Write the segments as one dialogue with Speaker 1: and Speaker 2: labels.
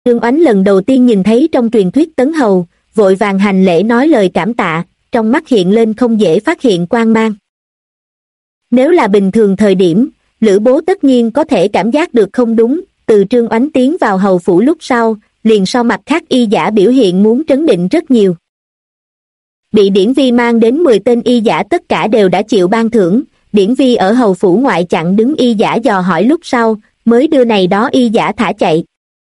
Speaker 1: Trương Oánh lần đầu tiên nhìn thấy trong truyền thuyết Tấn Hầu, vội vàng hành lễ nói lời cảm tạ, trong mắt hiện lên không dễ phát hiện quang mang. Nếu là bình thường thời điểm, Lữ Bố tất nhiên có thể cảm giác được không đúng, từ Trương Oánh tiến vào hầu phủ lúc sau, liền sau mặt khác y giả biểu hiện muốn trấn định rất nhiều. Bị Điển Vi mang đến 10 tên y giả tất cả đều đã chịu ban thưởng, Điển Vi ở hầu phủ ngoại chặn đứng y giả dò hỏi lúc sau, mới đưa này đó y giả thả chạy.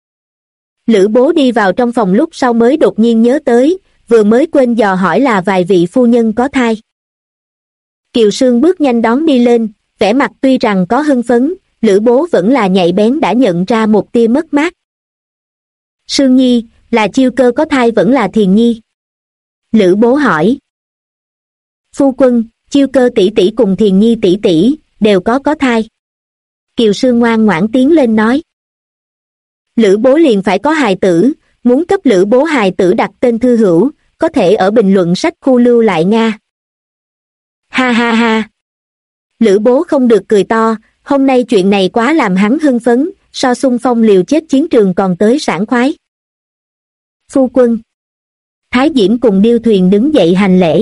Speaker 1: Lữ Bố đi vào trong phòng lúc sau mới đột nhiên nhớ tới, vừa mới quên dò hỏi là vài vị phu nhân có thai. Kiều Sương bước nhanh đón đi lên, vẻ mặt tuy rằng có hưng phấn, Lữ Bố vẫn là nhạy bén đã nhận ra một tia mất mát. Sương Nhi, là Chiêu Cơ có thai vẫn là Thiền Nhi? Lữ Bố hỏi. Phu quân, Chiêu Cơ tỷ tỷ cùng Thiền Nhi tỷ tỷ đều có thai. Kiều Sương ngoan ngoãn tiến lên nói. Lữ Bố liền phải có hài tử, muốn cấp Lữ Bố hài tử đặt tên Thư Hữu, có thể ở bình luận sách khu lưu lại Nga. Ha ha ha. Lữ Bố không được cười to, hôm nay chuyện này quá làm hắn hưng phấn, so xung phong liều chết chiến trường còn tới sảng khoái. Phu quân. Thái Diễm cùng Điêu Thuyền đứng dậy hành lễ.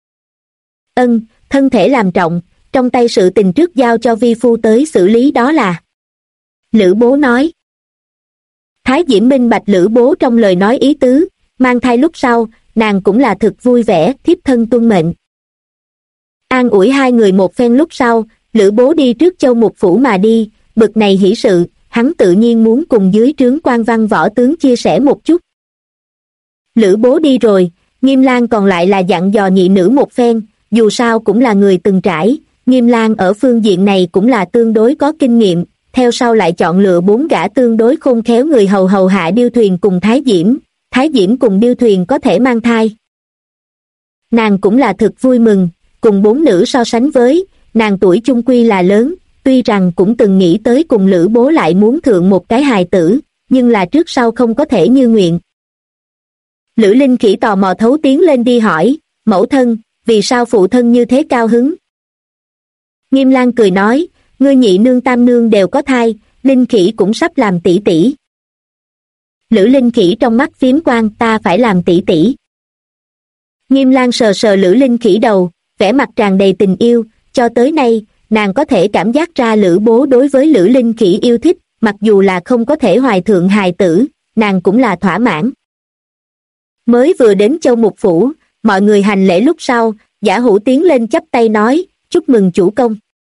Speaker 1: Ân, thân thể làm trọng, trong tay sự tình trước giao cho vi phu tới xử lý đó là. Lữ Bố nói. Thái Diễm minh bạch Lữ Bố trong lời nói ý tứ, mang thai lúc sau, nàng cũng là thực vui vẻ, thiếp thân tuân mệnh. An ủi hai người một phen lúc sau, Lữ Bố đi trước Châu Mục Phủ mà đi, bực này hỷ sự, hắn tự nhiên muốn cùng dưới trướng quan văn võ tướng chia sẻ một chút. Lữ Bố đi rồi, Nghiêm Lang còn lại là dặn dò nhị nữ một phen, dù sao cũng là người từng trải, Nghiêm Lang ở phương diện này cũng là tương đối có kinh nghiệm, theo sau lại chọn lựa 4 gã tương đối khôn khéo người hầu hạ Điêu Thuyền cùng Thái Diễm cùng Điêu Thuyền có thể mang thai. Nàng cũng là thực vui mừng, cùng 4 nữ so sánh với, nàng tuổi chung quy là lớn, tuy rằng cũng từng nghĩ tới cùng Lữ Bố lại muốn thượng một cái hài tử, nhưng là trước sau không có thể như nguyện. Lữ Linh Khỉ tò mò thấu tiến lên đi hỏi, mẫu thân, vì sao phụ thân như thế cao hứng? Nghiêm Lang cười nói, ngươi nhị nương tam nương đều có thai, Linh Khỉ cũng sắp làm tỷ tỷ. Lữ Linh Khỉ trong mắt phiếm quang, ta phải làm tỷ tỷ. Nghiêm Lang sờ sờ Lữ Linh Khỉ đầu, vẻ mặt tràn đầy tình yêu, cho tới nay, nàng có thể cảm giác ra Lữ Bố đối với Lữ Linh Khỉ yêu thích, mặc dù là không có thể hoài thượng hài tử, nàng cũng là thỏa mãn. Mới vừa đến Châu Mục Phủ, mọi người hành lễ lúc sau, Giả Hữu tiến lên chắp tay nói, chúc mừng chủ công.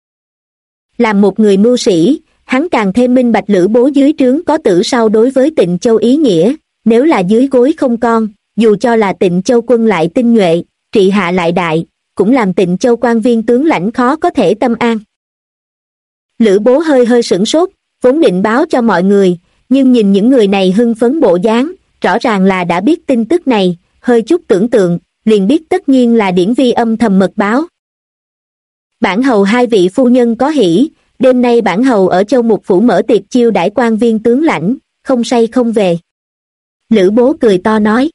Speaker 1: Làm một người mưu sĩ, hắn càng thêm minh bạch Lữ Bố dưới trướng có tử sau đối với Tịnh Châu ý nghĩa, nếu là dưới gối không con, dù cho là Tịnh Châu quân lại tinh nhuệ, trị hạ lại đại, cũng làm Tịnh Châu quan viên tướng lãnh khó có thể tâm an. Lữ Bố hơi sửng sốt, vốn định báo cho mọi người, nhưng nhìn những người này hưng phấn bộ dáng, rõ ràng là đã biết tin tức này, hơi chút tưởng tượng, liền biết tất nhiên là Điển Vi âm thầm mật báo. Bản hầu hai vị phu nhân có hỷ, đêm nay bản hầu ở Châu Mục Phủ mở tiệc chiêu đãi quan viên tướng lãnh, không say không về. Lữ Bố cười to nói.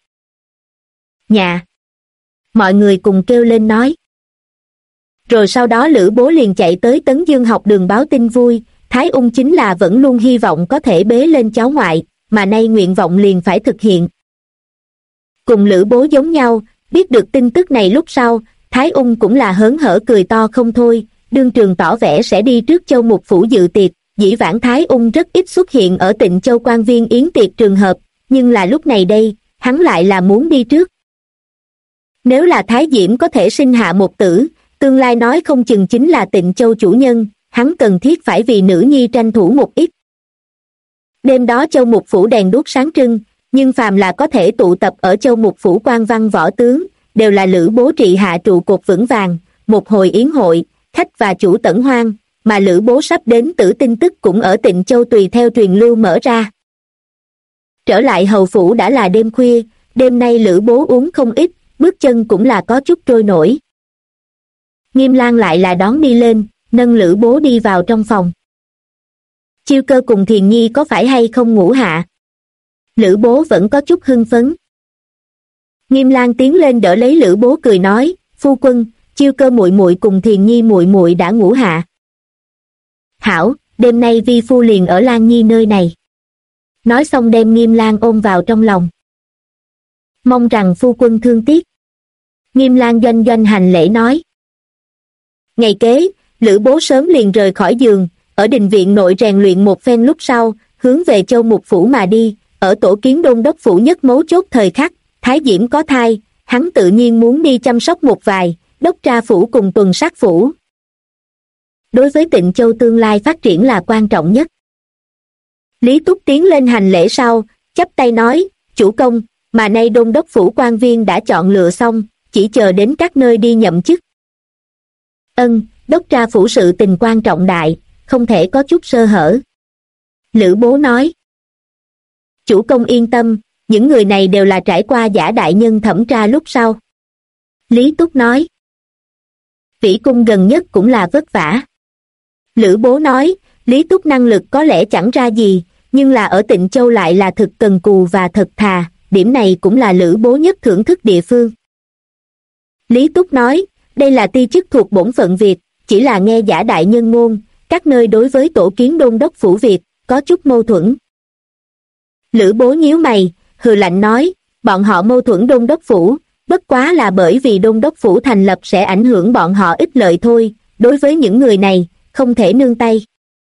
Speaker 1: Nhà! Mọi người cùng kêu lên nói. Rồi sau đó Lữ Bố liền chạy tới Tấn Dương học đường báo tin vui, Thái Ung chính là vẫn luôn hy vọng có thể bế lên cháu ngoại, mà nay nguyện vọng liền phải thực hiện. Cùng Lữ Bố giống nhau, biết được tin tức này lúc sau, Thái Ung cũng là hớn hở cười to không thôi, đương trường tỏ vẻ sẽ đi trước Châu Mục Phủ dự tiệc, dĩ vãng Thái Ung rất ít xuất hiện ở Tịnh Châu quan viên yến tiệc trường hợp, nhưng là lúc này đây, hắn lại là muốn đi trước. Nếu là Thái Diễm có thể sinh hạ một tử, tương lai nói không chừng chính là Tịnh Châu chủ nhân, hắn cần thiết phải vì nữ nhi tranh thủ một ít. Đêm đó Châu Mục Phủ đèn đuốc sáng trưng, nhưng phàm là có thể tụ tập ở Châu Mục Phủ quan văn võ tướng, đều là Lữ Bố trị hạ trụ cột vững vàng, một hồi yến hội, khách và chủ tẩn hoang, mà Lữ Bố sắp đến tử tin tức cũng ở Tịnh Châu tùy theo truyền lưu mở ra. Trở lại hầu phủ đã là đêm khuya, đêm nay Lữ Bố uống không ít, bước chân cũng là có chút trôi nổi. Nghiêm Lang lại là đón đi lên, nâng Lữ Bố đi vào trong phòng. Chiêu Cơ cùng Thiền Nhi có phải hay không ngủ hạ? Lữ Bố vẫn có chút hưng phấn. Nghiêm Lang tiến lên đỡ lấy Lữ Bố cười nói, phu quân, Chiêu Cơ muội muội cùng Thiền Nhi muội muội đã ngủ hạ. Hảo, đêm nay vi phu liền ở Lan Nhi nơi này. nói xong đem Nghiêm Lang ôm vào trong lòng. Mong rằng phu quân thương tiếc. Nghiêm Lang doanh doanh hành lễ nói. Ngày kế, Lữ Bố sớm liền rời khỏi giường, ở đình viện nội rèn luyện một phen lúc sau, hướng về Châu Mục Phủ mà đi. Ở Tổ Kiến Đôn Đốc Phủ nhất mấu chốt thời khắc, Thái Diễm có thai, hắn tự nhiên muốn đi chăm sóc một vài, Đốc Tra Phủ cùng Tuần Sát Phủ. Đối với Tịnh Châu tương lai phát triển là quan trọng nhất. Lý Túc tiến lên hành lễ sau, chắp tay nói, chủ công, mà nay Đôn Đốc Phủ quan viên đã chọn lựa xong, chỉ chờ đến các nơi đi nhậm chức. Ân, Đốc Tra Phủ sự tình quan trọng đại, không thể có chút sơ hở. Lữ Bố nói. Chủ công yên tâm, những người này đều là trải qua giả đại nhân thẩm tra lúc sau. Lý Túc nói. Vĩ cung gần nhất cũng là vất vả. Lữ Bố nói, Lý Túc năng lực có lẽ chẳng ra gì, nhưng là ở Tịnh Châu lại là thực cần cù và thật thà, điểm này cũng là Lữ Bố nhất thưởng thức địa phương. Lý Túc nói, đây là ti chức thuộc bổn phận việc, chỉ là nghe giả đại nhân ngôn, các nơi đối với Tổ Kiến Đôn Đốc Phủ việc, có chút mâu thuẫn. Lữ Bố nhíu mày, hừ lạnh nói, bọn họ mâu thuẫn Đôn Đốc Phủ, bất quá là bởi vì Đôn Đốc Phủ thành lập sẽ ảnh hưởng bọn họ ích lợi thôi, đối với những người này, không thể nương tay.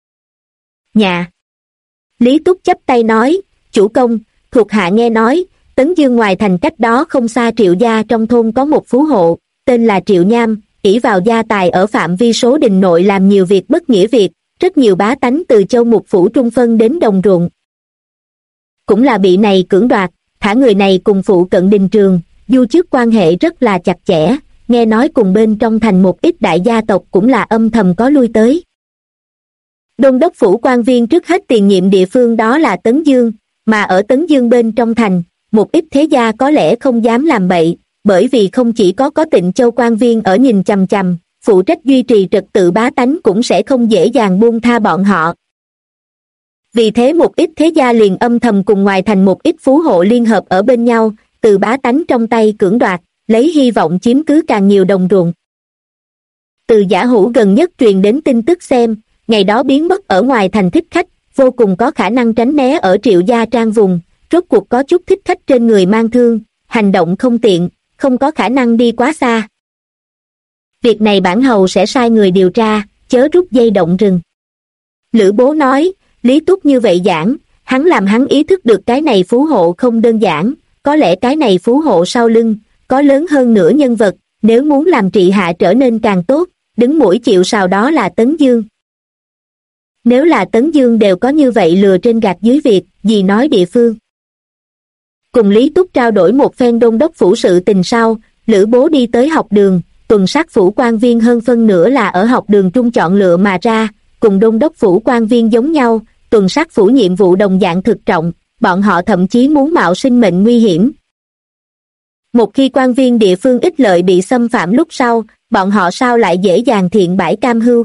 Speaker 1: Nhà. Lý Túc chắp tay nói, chủ công, thuộc hạ nghe nói, Tấn Dương ngoài thành cách đó không xa Triệu gia trong thôn có một phú hộ, tên là Triệu Nham, ỷ vào gia tài ở phạm vi số đình nội làm nhiều việc bất nghĩa việc, rất nhiều bá tánh từ Châu Mục Phủ trung phân đến đồng ruộng. Cũng là bị này cưỡng đoạt, thả người này cùng phụ cận đình trường, du trước quan hệ rất là chặt chẽ, nghe nói cùng bên trong thành một ít đại gia tộc cũng là âm thầm có lui tới. Đôn Đốc Phủ quan viên trước hết tiền nhiệm địa phương đó là Tấn Dương, mà ở Tấn Dương bên trong thành, một ít thế gia có lẽ không dám làm bậy, bởi vì không chỉ có Tịnh Châu quan viên ở nhìn chằm chằm, phụ trách duy trì trật tự bá tánh cũng sẽ không dễ dàng buông tha bọn họ. Vì thế một ít thế gia liền âm thầm cùng ngoài thành một ít phú hộ liên hợp ở bên nhau, từ bá tánh trong tay cưỡng đoạt, lấy hy vọng chiếm cứ càng nhiều đồng ruộng. Từ giả hữu gần nhất truyền đến tin tức xem, ngày đó biến mất ở ngoài thành thích khách, vô cùng có khả năng tránh né ở Triệu gia trang vùng, rốt cuộc có chút thích khách trên người mang thương, hành động không tiện, không có khả năng đi quá xa. Việc này bản hầu sẽ sai người điều tra, chớ rút dây động rừng. Lữ Bố nói, Lý Túc như vậy giảng, hắn làm hắn ý thức được cái này phú hộ không đơn giản, có lẽ cái này phú hộ sau lưng, có lớn hơn nữa nhân vật, nếu muốn làm trị hạ trở nên càng tốt, đứng mũi chịu sào đó là Tấn Dương. Nếu là Tấn Dương đều có như vậy lừa trên gạt dưới việc, gì nói địa phương. Cùng Lý Túc trao đổi một phen Đôn Đốc Phủ sự tình sau, Lữ Bố đi tới học đường, Tuần Sát Phủ quan viên hơn phân nửa là ở học đường trung chọn lựa mà ra, cùng Đôn Đốc Phủ quan viên giống nhau, Tuần Sát Phủ nhiệm vụ đồng dạng thực trọng, bọn họ thậm chí muốn mạo sinh mệnh nguy hiểm. Một khi quan viên địa phương ích lợi bị xâm phạm lúc sau, bọn họ sao lại dễ dàng thiện bãi cam hưu.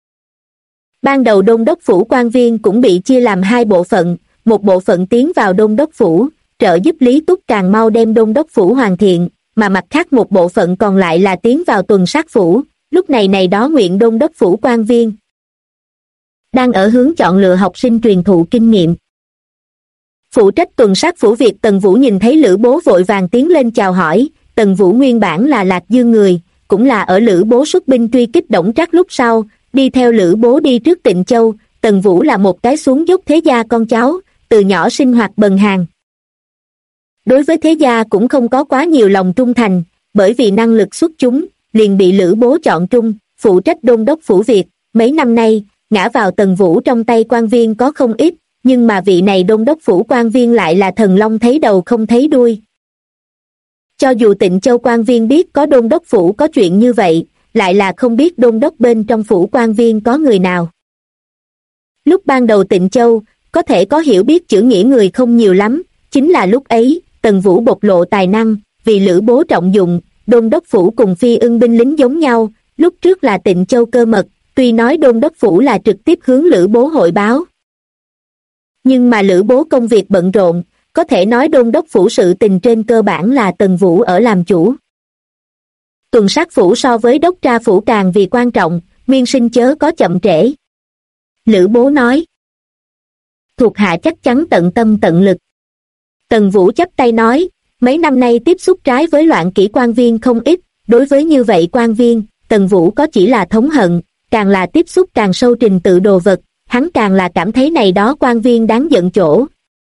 Speaker 1: Ban đầu Đôn Đốc Phủ quan viên cũng bị chia làm hai bộ phận, một bộ phận tiến vào Đôn Đốc Phủ, trợ giúp Lý Túc càng mau đem Đôn Đốc Phủ hoàn thiện, mà mặt khác một bộ phận còn lại là tiến vào Tuần Sát Phủ, lúc này này đó nguyện Đôn Đốc Phủ quan viên đang ở hướng chọn lựa học sinh truyền thụ kinh nghiệm. Phụ trách Tuần Sát Phủ việc Tần Vũ nhìn thấy Lữ Bố vội vàng tiến lên chào hỏi, Tần Vũ nguyên bản là Lạc Dương người, cũng là ở Lữ Bố xuất binh truy kích Đổng Trác lúc sau, đi theo Lữ Bố đi trước Tịnh Châu, Tần Vũ là một cái xuống dốc thế gia con cháu, từ nhỏ sinh hoạt bần hàn. Đối với thế gia cũng không có quá nhiều lòng trung thành, bởi vì năng lực xuất chúng, liền bị Lữ Bố chọn trung, phụ trách Đôn Đốc Phủ việc, mấy năm nay, ngã vào Tần Vũ trong tay quan viên có không ít, nhưng mà vị này Đôn Đốc Phủ quan viên lại là thần long thấy đầu không thấy đuôi. Cho dù Tịnh Châu quan viên biết có Đôn Đốc Phủ có chuyện như vậy, lại là không biết Đôn Đốc bên trong phủ quan viên có người nào. Lúc ban đầu Tịnh Châu, có thể có hiểu biết chữ nghĩa người không nhiều lắm, chính là lúc ấy, Tần Vũ bộc lộ tài năng, vì Lữ Bố trọng dụng, Đôn Đốc Phủ cùng Phi Ưng binh lính giống nhau, lúc trước là Tịnh Châu cơ mật, tuy nói Đôn Đốc Phủ là trực tiếp hướng Lữ Bố hội báo. Nhưng mà Lữ Bố công việc bận rộn, có thể nói Đôn Đốc Phủ sự tình trên cơ bản là Tần Vũ ở làm chủ. Tuần Sát Phủ so với Đốc Tra Phủ càng vì quan trọng, nguyên sinh chớ có chậm trễ. Lữ Bố nói. thuộc hạ chắc chắn tận tâm tận lực. Tần Vũ chắp tay nói, mấy năm nay tiếp xúc trái với loạn kỷ quan viên không ít, đối với như vậy quan viên, Tần Vũ có chỉ là thống hận, càng là tiếp xúc càng sâu trình tự đồ vật, hắn càng là cảm thấy này đó quan viên đáng giận chỗ.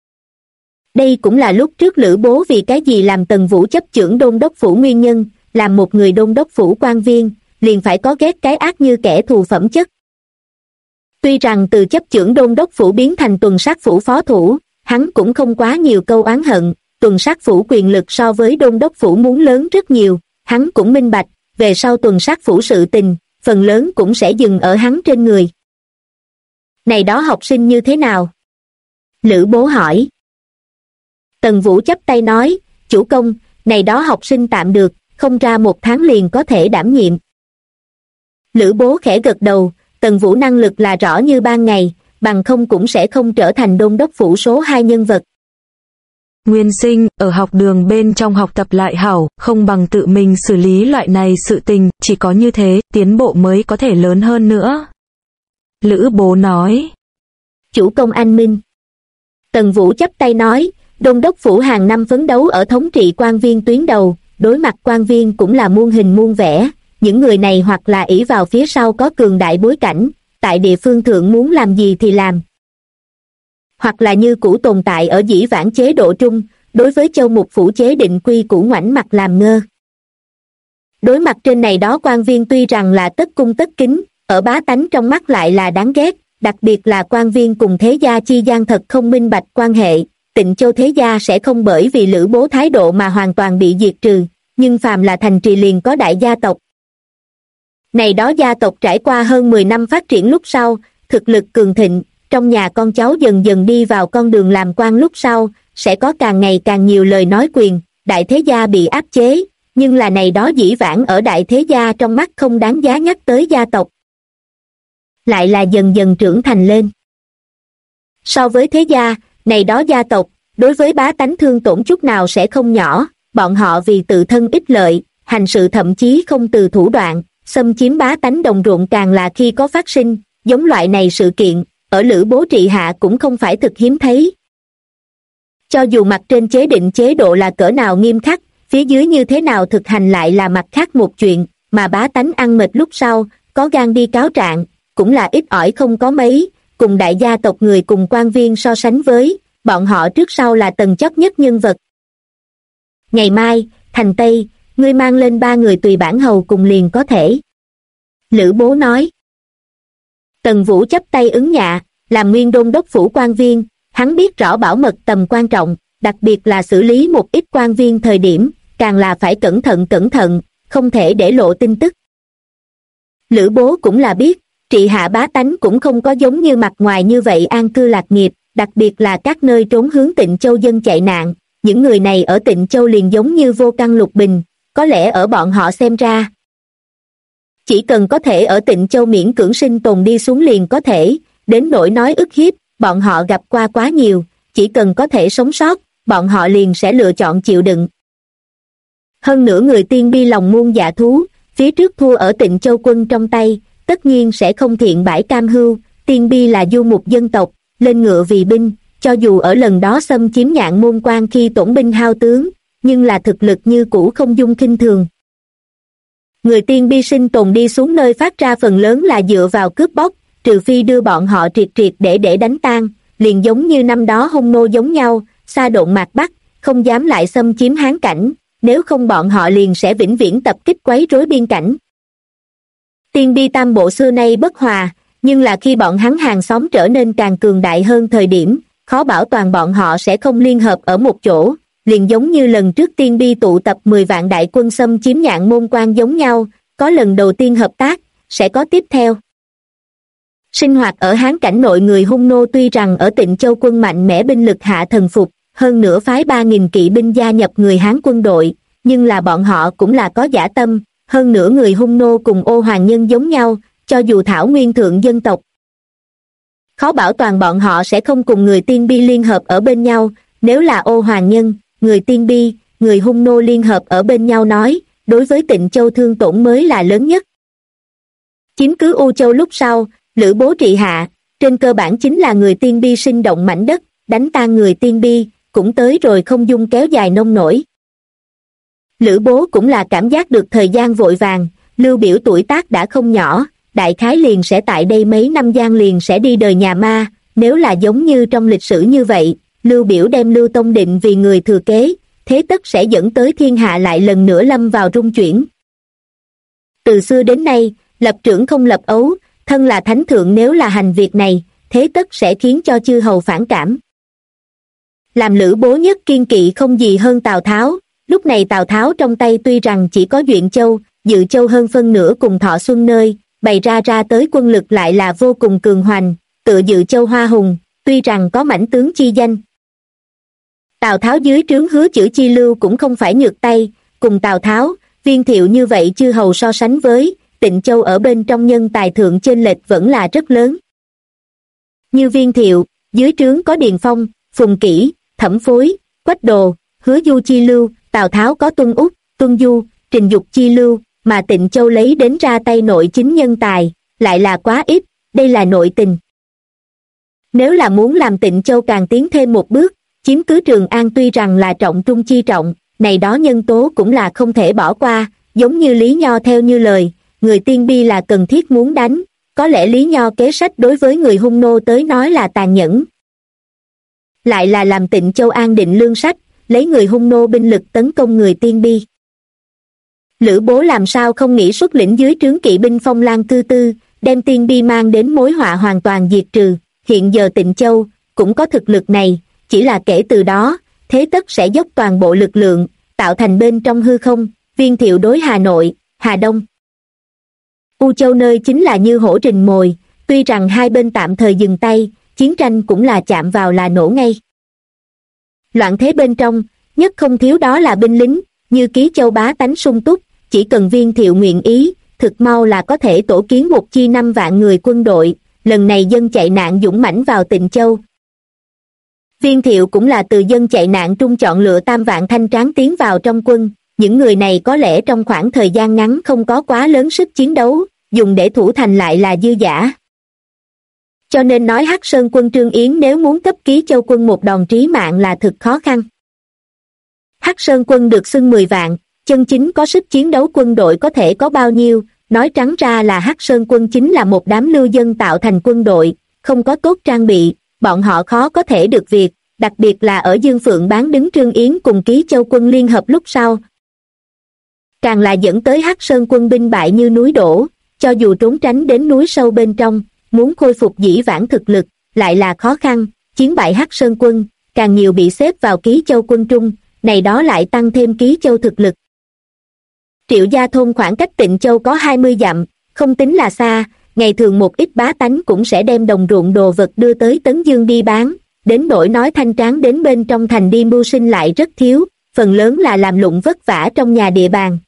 Speaker 1: Đây cũng là lúc trước Lữ Bố vì cái gì làm Tần Vũ chấp chưởng đôn đốc phủ nguyên nhân, làm một người đôn đốc phủ quan viên, liền phải có ghét cái ác như kẻ thù phẩm chất. Tuy rằng từ chấp chưởng đôn đốc phủ biến thành tuần sát phủ phó thủ, hắn cũng không quá nhiều câu oán hận, tuần sát phủ quyền lực so với đôn đốc phủ muốn lớn rất nhiều, hắn cũng minh bạch, về sau tuần sát phủ sự tình, phần lớn cũng sẽ dừng ở hắn trên người. Này đó học sinh như thế nào? Lữ Bố hỏi. Tần Vũ chắp tay nói, chủ công, này đó học sinh tạm được, không ra 1 tháng liền có thể đảm nhiệm. Lữ Bố khẽ gật đầu, Tần Vũ năng lực là rõ như ban ngày, bằng không cũng sẽ không trở thành đôn đốc phủ số 2 nhân vật.
Speaker 2: Nguyên sinh, ở học đường bên trong học tập lại hảo, không bằng tự mình xử lý loại này sự tình, chỉ có như thế, tiến bộ mới có thể lớn hơn nữa. Lữ Bố nói.
Speaker 1: Chủ công anh minh. Tần Vũ chắp tay nói, đôn đốc phủ hàng năm phấn đấu ở thống trị quan viên tuyến đầu, đối mặt quan viên cũng là muôn hình muôn vẻ, những người này hoặc là ỷ vào phía sau có cường đại bối cảnh, tại địa phương thượng muốn làm gì thì làm. Hoặc là như cũ tồn tại ở dĩ vãng chế độ trung, đối với châu mục phủ chế định quy củ ngoảnh mặt làm ngơ. Đối mặt trên này đó quan viên tuy rằng là tất cung tất kính, ở bá tánh trong mắt lại là đáng ghét, đặc biệt là quan viên cùng thế gia chi gian thật không minh bạch quan hệ, Tịnh Châu thế gia sẽ không bởi vì Lữ Bố thái độ mà hoàn toàn bị diệt trừ, nhưng phàm là thành trì liền có đại gia tộc. Này đó gia tộc trải qua hơn 10 năm phát triển lúc sau, thực lực cường thịnh, trong nhà con cháu dần dần đi vào con đường làm quan lúc sau, sẽ có càng ngày càng nhiều lời nói quyền, đại thế gia bị áp chế, nhưng là này đó dĩ vãng ở đại thế gia trong mắt không đáng giá nhắc tới gia tộc. Lại là dần dần trưởng thành lên. So với thế gia, này đó gia tộc, đối với bá tánh thương tổn chút nào sẽ không nhỏ, bọn họ vì tự thân ích lợi, hành sự thậm chí không từ thủ đoạn, xâm chiếm bá tánh đồng ruộng càng là khi có phát sinh, giống loại này sự kiện, ở Lữ Bố trị hạ cũng không phải thực hiếm thấy. Cho dù mặt trên chế định chế độ là cỡ nào nghiêm khắc, phía dưới như thế nào thực hành lại là mặt khác một chuyện, mà bá tánh ăn mệt lúc sau, có gan đi cáo trạng, cũng là ít ỏi không có mấy, cùng đại gia tộc người cùng quan viên so sánh với, bọn họ trước sau là tầng chót nhất nhân vật. Ngày mai, thành Tây, ngươi mang lên 3 người tùy bản hầu cùng liền có thể. Lữ Bố nói. Tần Vũ chắp tay ứng dạ, làm nguyên đôn đốc phủ quan viên, hắn biết rõ bảo mật tầm quan trọng, đặc biệt là xử lý một ít quan viên thời điểm, càng là phải cẩn thận, không thể để lộ tin tức. Lữ Bố cũng là biết, trị hạ bá tánh cũng không có giống như mặt ngoài như vậy an cư lạc nghiệp, đặc biệt là các nơi trốn hướng Tịnh Châu dân chạy nạn, những người này ở Tịnh Châu liền giống như vô căn lục bình, có lẽ ở bọn họ xem ra. Chỉ cần có thể ở Tịnh Châu miễn cưỡng sinh tồn đi xuống liền có thể, đến nỗi nói ức hiếp, bọn họ gặp qua quá nhiều, chỉ cần có thể sống sót, bọn họ liền sẽ lựa chọn chịu đựng. Hơn nữa người Tiên Bi lòng muôn dạ thú, phía trước thua ở Tịnh Châu quân trong tay, tất nhiên sẽ không thiện bãi cam hưu, Tiên Bi là du mục dân tộc, lên ngựa vì binh, cho dù ở lần đó xâm chiếm Nhạn Môn Quan khi tổn binh hao tướng, nhưng là thực lực như cũ không dung khinh thường. Người Tiên Bi sinh tồn đi xuống nơi phát ra phần lớn là dựa vào cướp bóc, trừ phi đưa bọn họ triệt để đánh tan, liền giống như năm đó Hung Nô giống nhau, xa độn mạc Bắc, không dám lại xâm chiếm Hán cảnh, nếu không bọn họ liền sẽ vĩnh viễn tập kích quấy rối biên cảnh. Tiên Bi tam bộ xưa nay bất hòa, nhưng là khi bọn hắn hàng xóm trở nên càng cường đại hơn thời điểm, khó bảo toàn bọn họ sẽ không liên hợp ở một chỗ, liền giống như lần trước Tiên Bi tụ tập 10 vạn đại quân xâm chiếm Nhạn Môn Quan giống nhau, có lần đầu tiên hợp tác, sẽ có tiếp theo. Sinh hoạt ở Hán cảnh nội người Hung Nô tuy rằng ở Tịnh Châu quân mạnh mẽ binh lực hạ thần phục, hơn nữa phái 3.000 kỵ binh gia nhập người Hán quân đội, nhưng là bọn họ cũng là có dã tâm, hơn nữa người Hung Nô cùng Ô Hoàng Nhân giống nhau, cho dù thảo nguyên thượng dân tộc. Khó bảo toàn bọn họ sẽ không cùng người Tiên Bi liên hợp ở bên nhau, nếu là Ô Hoàng Nhân, người Tiên Bi, người Hung Nô liên hợp ở bên nhau nói, đối với Tịnh Châu thương tổn mới là lớn nhất. Chiếm cứ U Châu lúc sau, Lữ Bố trị hạ, trên cơ bản chính là người tiên bi sinh động mảnh đất, đánh tan người tiên bi, cũng tới rồi không dung kéo dài nông nổi. Lữ Bố cũng là cảm giác được thời gian vội vàng, Lưu Biểu tuổi tác đã không nhỏ, đại khái liền sẽ tại đây mấy năm gian liền sẽ đi đời nhà ma, nếu là giống như trong lịch sử như vậy, Lưu Biểu đem Lưu Tông định vì người thừa kế, thế tất sẽ dẫn tới thiên hạ lại lần nữa lâm vào rung chuyển. Từ xưa đến nay, lập trưởng không lập ấu, thân là thánh thượng nếu là hành việc này, thế tất sẽ khiến cho chư hầu phản cảm. Làm Lữ Bố nhất kiên kỵ không gì hơn Tào Tháo, lúc này Tào Tháo trong tay tuy rằng chỉ có Duyện Châu, Dự Châu hơn phân nửa cùng Thọ Xuân nơi, bày ra tới quân lực lại là vô cùng cường hoành, tựa Dự Châu Hoa Hùng, tuy rằng có mãnh tướng chi danh. Tào Tháo dưới trướng Hứa Chử Chi Lưu cũng không phải nhược tay, cùng Tào Tháo, Viên Thiệu như vậy chư hầu so sánh với, Tịnh Châu ở bên trong nhân tài thượng chênh lệch vẫn là rất lớn. Như Viên Thiệu, dưới trướng có Điền Phong, Phùng Kỷ, Thẩm Phối, Quách Đồ, Hứa Du Chi Lưu, Tào Tháo có Tuân Úc, Tuân Du, Trình Dục Chi Lưu, mà Tịnh Châu lấy đến ra tay nội chính nhân tài, lại là quá ít, đây là nội tình. Nếu là muốn làm Tịnh Châu càng tiến thêm một bước, chiếm cứ Trường An tuy rằng là trọng trung chi trọng, này đó nhân tố cũng là không thể bỏ qua, giống như Lý Nho theo như lời, người tiên bi là cần thiết muốn đánh, có lẽ Lý Nho kế sách đối với người hung nô tới nói là tàn nhẫn. Lại là làm Tịnh Châu an định lương sách, lấy người hung nô binh lực tấn công người tiên bi. Lữ Bố làm sao không nghĩ xuất lĩnh dưới trướng kỵ binh Phong Lan Cư Tư, đem tiên bi mang đến mối họa hoàn toàn diệt trừ, hiện giờ Tịnh Châu cũng có thực lực này, chỉ là kể từ đó, thế tất sẽ dốc toàn bộ lực lượng, tạo thành bên trong hư không, Viên Thiệu đối Hà Nội, Hà Đông. U Châu nơi chính là như hổ rình mồi, tuy rằng hai bên tạm thời dừng tay, chiến tranh cũng là chạm vào là nổ ngay. Loạn thế bên trong, nhất không thiếu đó là binh lính, như Ký Châu bá tánh sung túc, chỉ cần Viên Thiệu nguyện ý, thực mau là có thể tổ kiến một chi 5 vạn người quân đội, lần này dân chạy nạn dũng mãnh vào Tịnh Châu. Viên Thiệu cũng là từ dân chạy nạn trung chọn lựa 3 vạn thanh tráng tiến vào trong quân, những người này có lẽ trong khoảng thời gian ngắn không có quá lớn sức chiến đấu, dùng để thủ thành lại là dư dả. Cho nên nói Hắc Sơn quân Trương Yến nếu muốn cấp Ký Châu quân một đòn trí mạng là thực khó khăn. Hắc Sơn quân được xưng 10 vạn, chân chính có sức chiến đấu quân đội có thể có bao nhiêu, nói trắng ra là Hắc Sơn quân chính là một đám lưu dân tạo thành quân đội, không có tốt trang bị, bọn họ khó có thể được việc, đặc biệt là ở Dương Phượng bán đứng Trương Yến cùng Ký Châu quân liên hợp lúc sau. Càng là dẫn tới Hắc Sơn quân binh bại như núi đổ, cho dù trốn tránh đến núi sâu bên trong, muốn khôi phục dĩ vãng thực lực, lại là khó khăn, chiến bại Hắc Sơn quân, càng nhiều bị xếp vào Ký Châu quân trung, này đó lại tăng thêm Ký Châu thực lực. Triệu Gia thôn khoảng cách Tịnh Châu có 20 dặm, không tính là xa, ngày thường một ít bá tánh cũng sẽ đem đồng ruộng đồ vật đưa tới Tấn Dương đi bán, đến nỗi nói thanh tráng đến bên trong thành đi mưu sinh lại rất thiếu, phần lớn là làm lụng vất vả trong nhà địa bàn.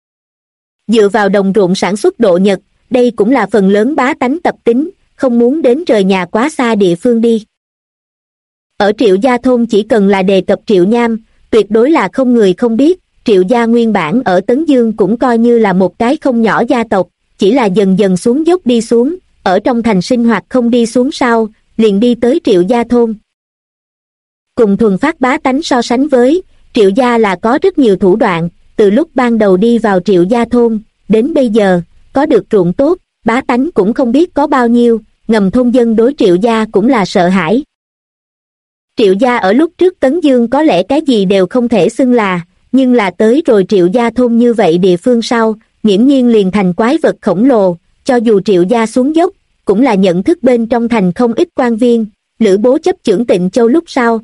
Speaker 1: Dựa vào đồng ruộng sản xuất độ nhật, đây cũng là phần lớn bá tánh tập tính, không muốn đến rời nhà quá xa địa phương đi. Ở Triệu Gia thôn chỉ cần là đề cập Triệu Nham, tuyệt đối là không người không biết, Triệu Gia nguyên bản ở Tấn Dương cũng coi như là một cái không nhỏ gia tộc, chỉ là dần dần xuống dốc đi xuống, ở trong thành sinh hoạt không đi xuống sau, liền đi tới Triệu Gia thôn. Cùng thuần phát bá tánh so sánh với, Triệu Gia là có rất nhiều thủ đoạn, từ lúc ban đầu đi vào Triệu Gia thôn, đến bây giờ, có được ruộng tốt, bá tánh cũng không biết có bao nhiêu, ngầm thôn dân đối Triệu Gia cũng là sợ hãi. Triệu Gia ở lúc trước Tấn Dương có lẽ cái gì đều không thể xưng là, nhưng là tới rồi Triệu Gia thôn như vậy địa phương sau, nghiễm nhiên liền thành quái vật khổng lồ, cho dù Triệu Gia xuống dốc, cũng là nhận thức bên trong thành không ít quan viên, Lữ Bố chấp chưởng Tịnh Châu lúc sau.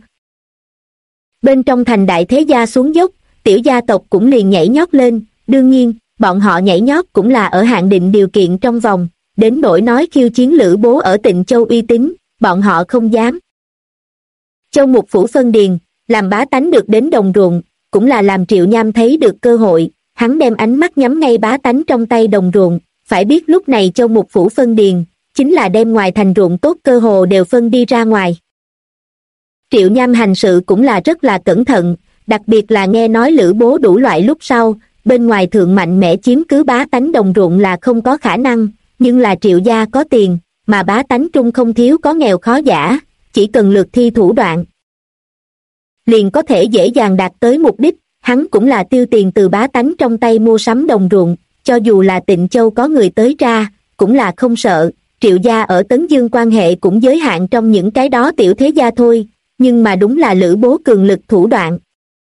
Speaker 1: Bên trong thành đại thế gia xuống dốc, tiểu gia tộc cũng liền nhảy nhót lên, đương nhiên, bọn họ nhảy nhót cũng là ở hạn định điều kiện trong vòng, đến nỗi nói khiêu chiến Lữ Bố ở Tịnh Châu uy tín, bọn họ không dám. Châu Mục Phủ phân điền, làm bá tánh được đến đồng ruộng, cũng là làm Triệu Nham thấy được cơ hội, hắn đem ánh mắt nhắm ngay bá tánh trong tay đồng ruộng, phải biết lúc này Châu Mục Phủ phân điền, chính là đem ngoài thành ruộng tốt cơ hồ đều phân đi ra ngoài. Triệu Nham hành sự cũng là rất là cẩn thận, đặc biệt là nghe nói Lữ Bố đủ loại lúc sau, bên ngoài thượng mạnh mẽ chiếm cứ bá tánh đồng ruộng là không có khả năng, nhưng là Triệu Gia có tiền, mà bá tánh trung không thiếu có nghèo khó giả, chỉ cần lược thi thủ đoạn liền có thể dễ dàng đạt tới mục đích. Hắn cũng là tiêu tiền từ bá tánh trong tay mua sắm đồng ruộng, cho dù là Tịnh Châu có người tới ra, cũng là không sợ. Triệu gia ở Tấn Dương quan hệ cũng giới hạn trong những cái đó tiểu thế gia thôi, nhưng mà đúng là Lữ Bố cường lực thủ đoạn,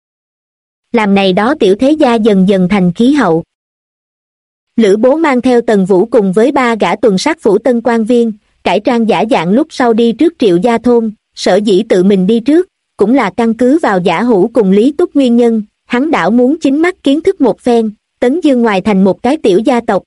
Speaker 1: làm này đó tiểu thế gia dần dần thành khí hậu. Lữ Bố mang theo Tần Vũ cùng với 3 gã tuần sát phủ tân quan viên, cải trang giả dạng lúc sau đi trước Triệu gia thôn. Sở dĩ tự mình đi trước, cũng là căn cứ vào Giả Hữu cùng Lý Túc nguyên nhân. Hắn đảo muốn chính mắt kiến thức một phen, Tấn Dương ngoài thành một cái tiểu gia tộc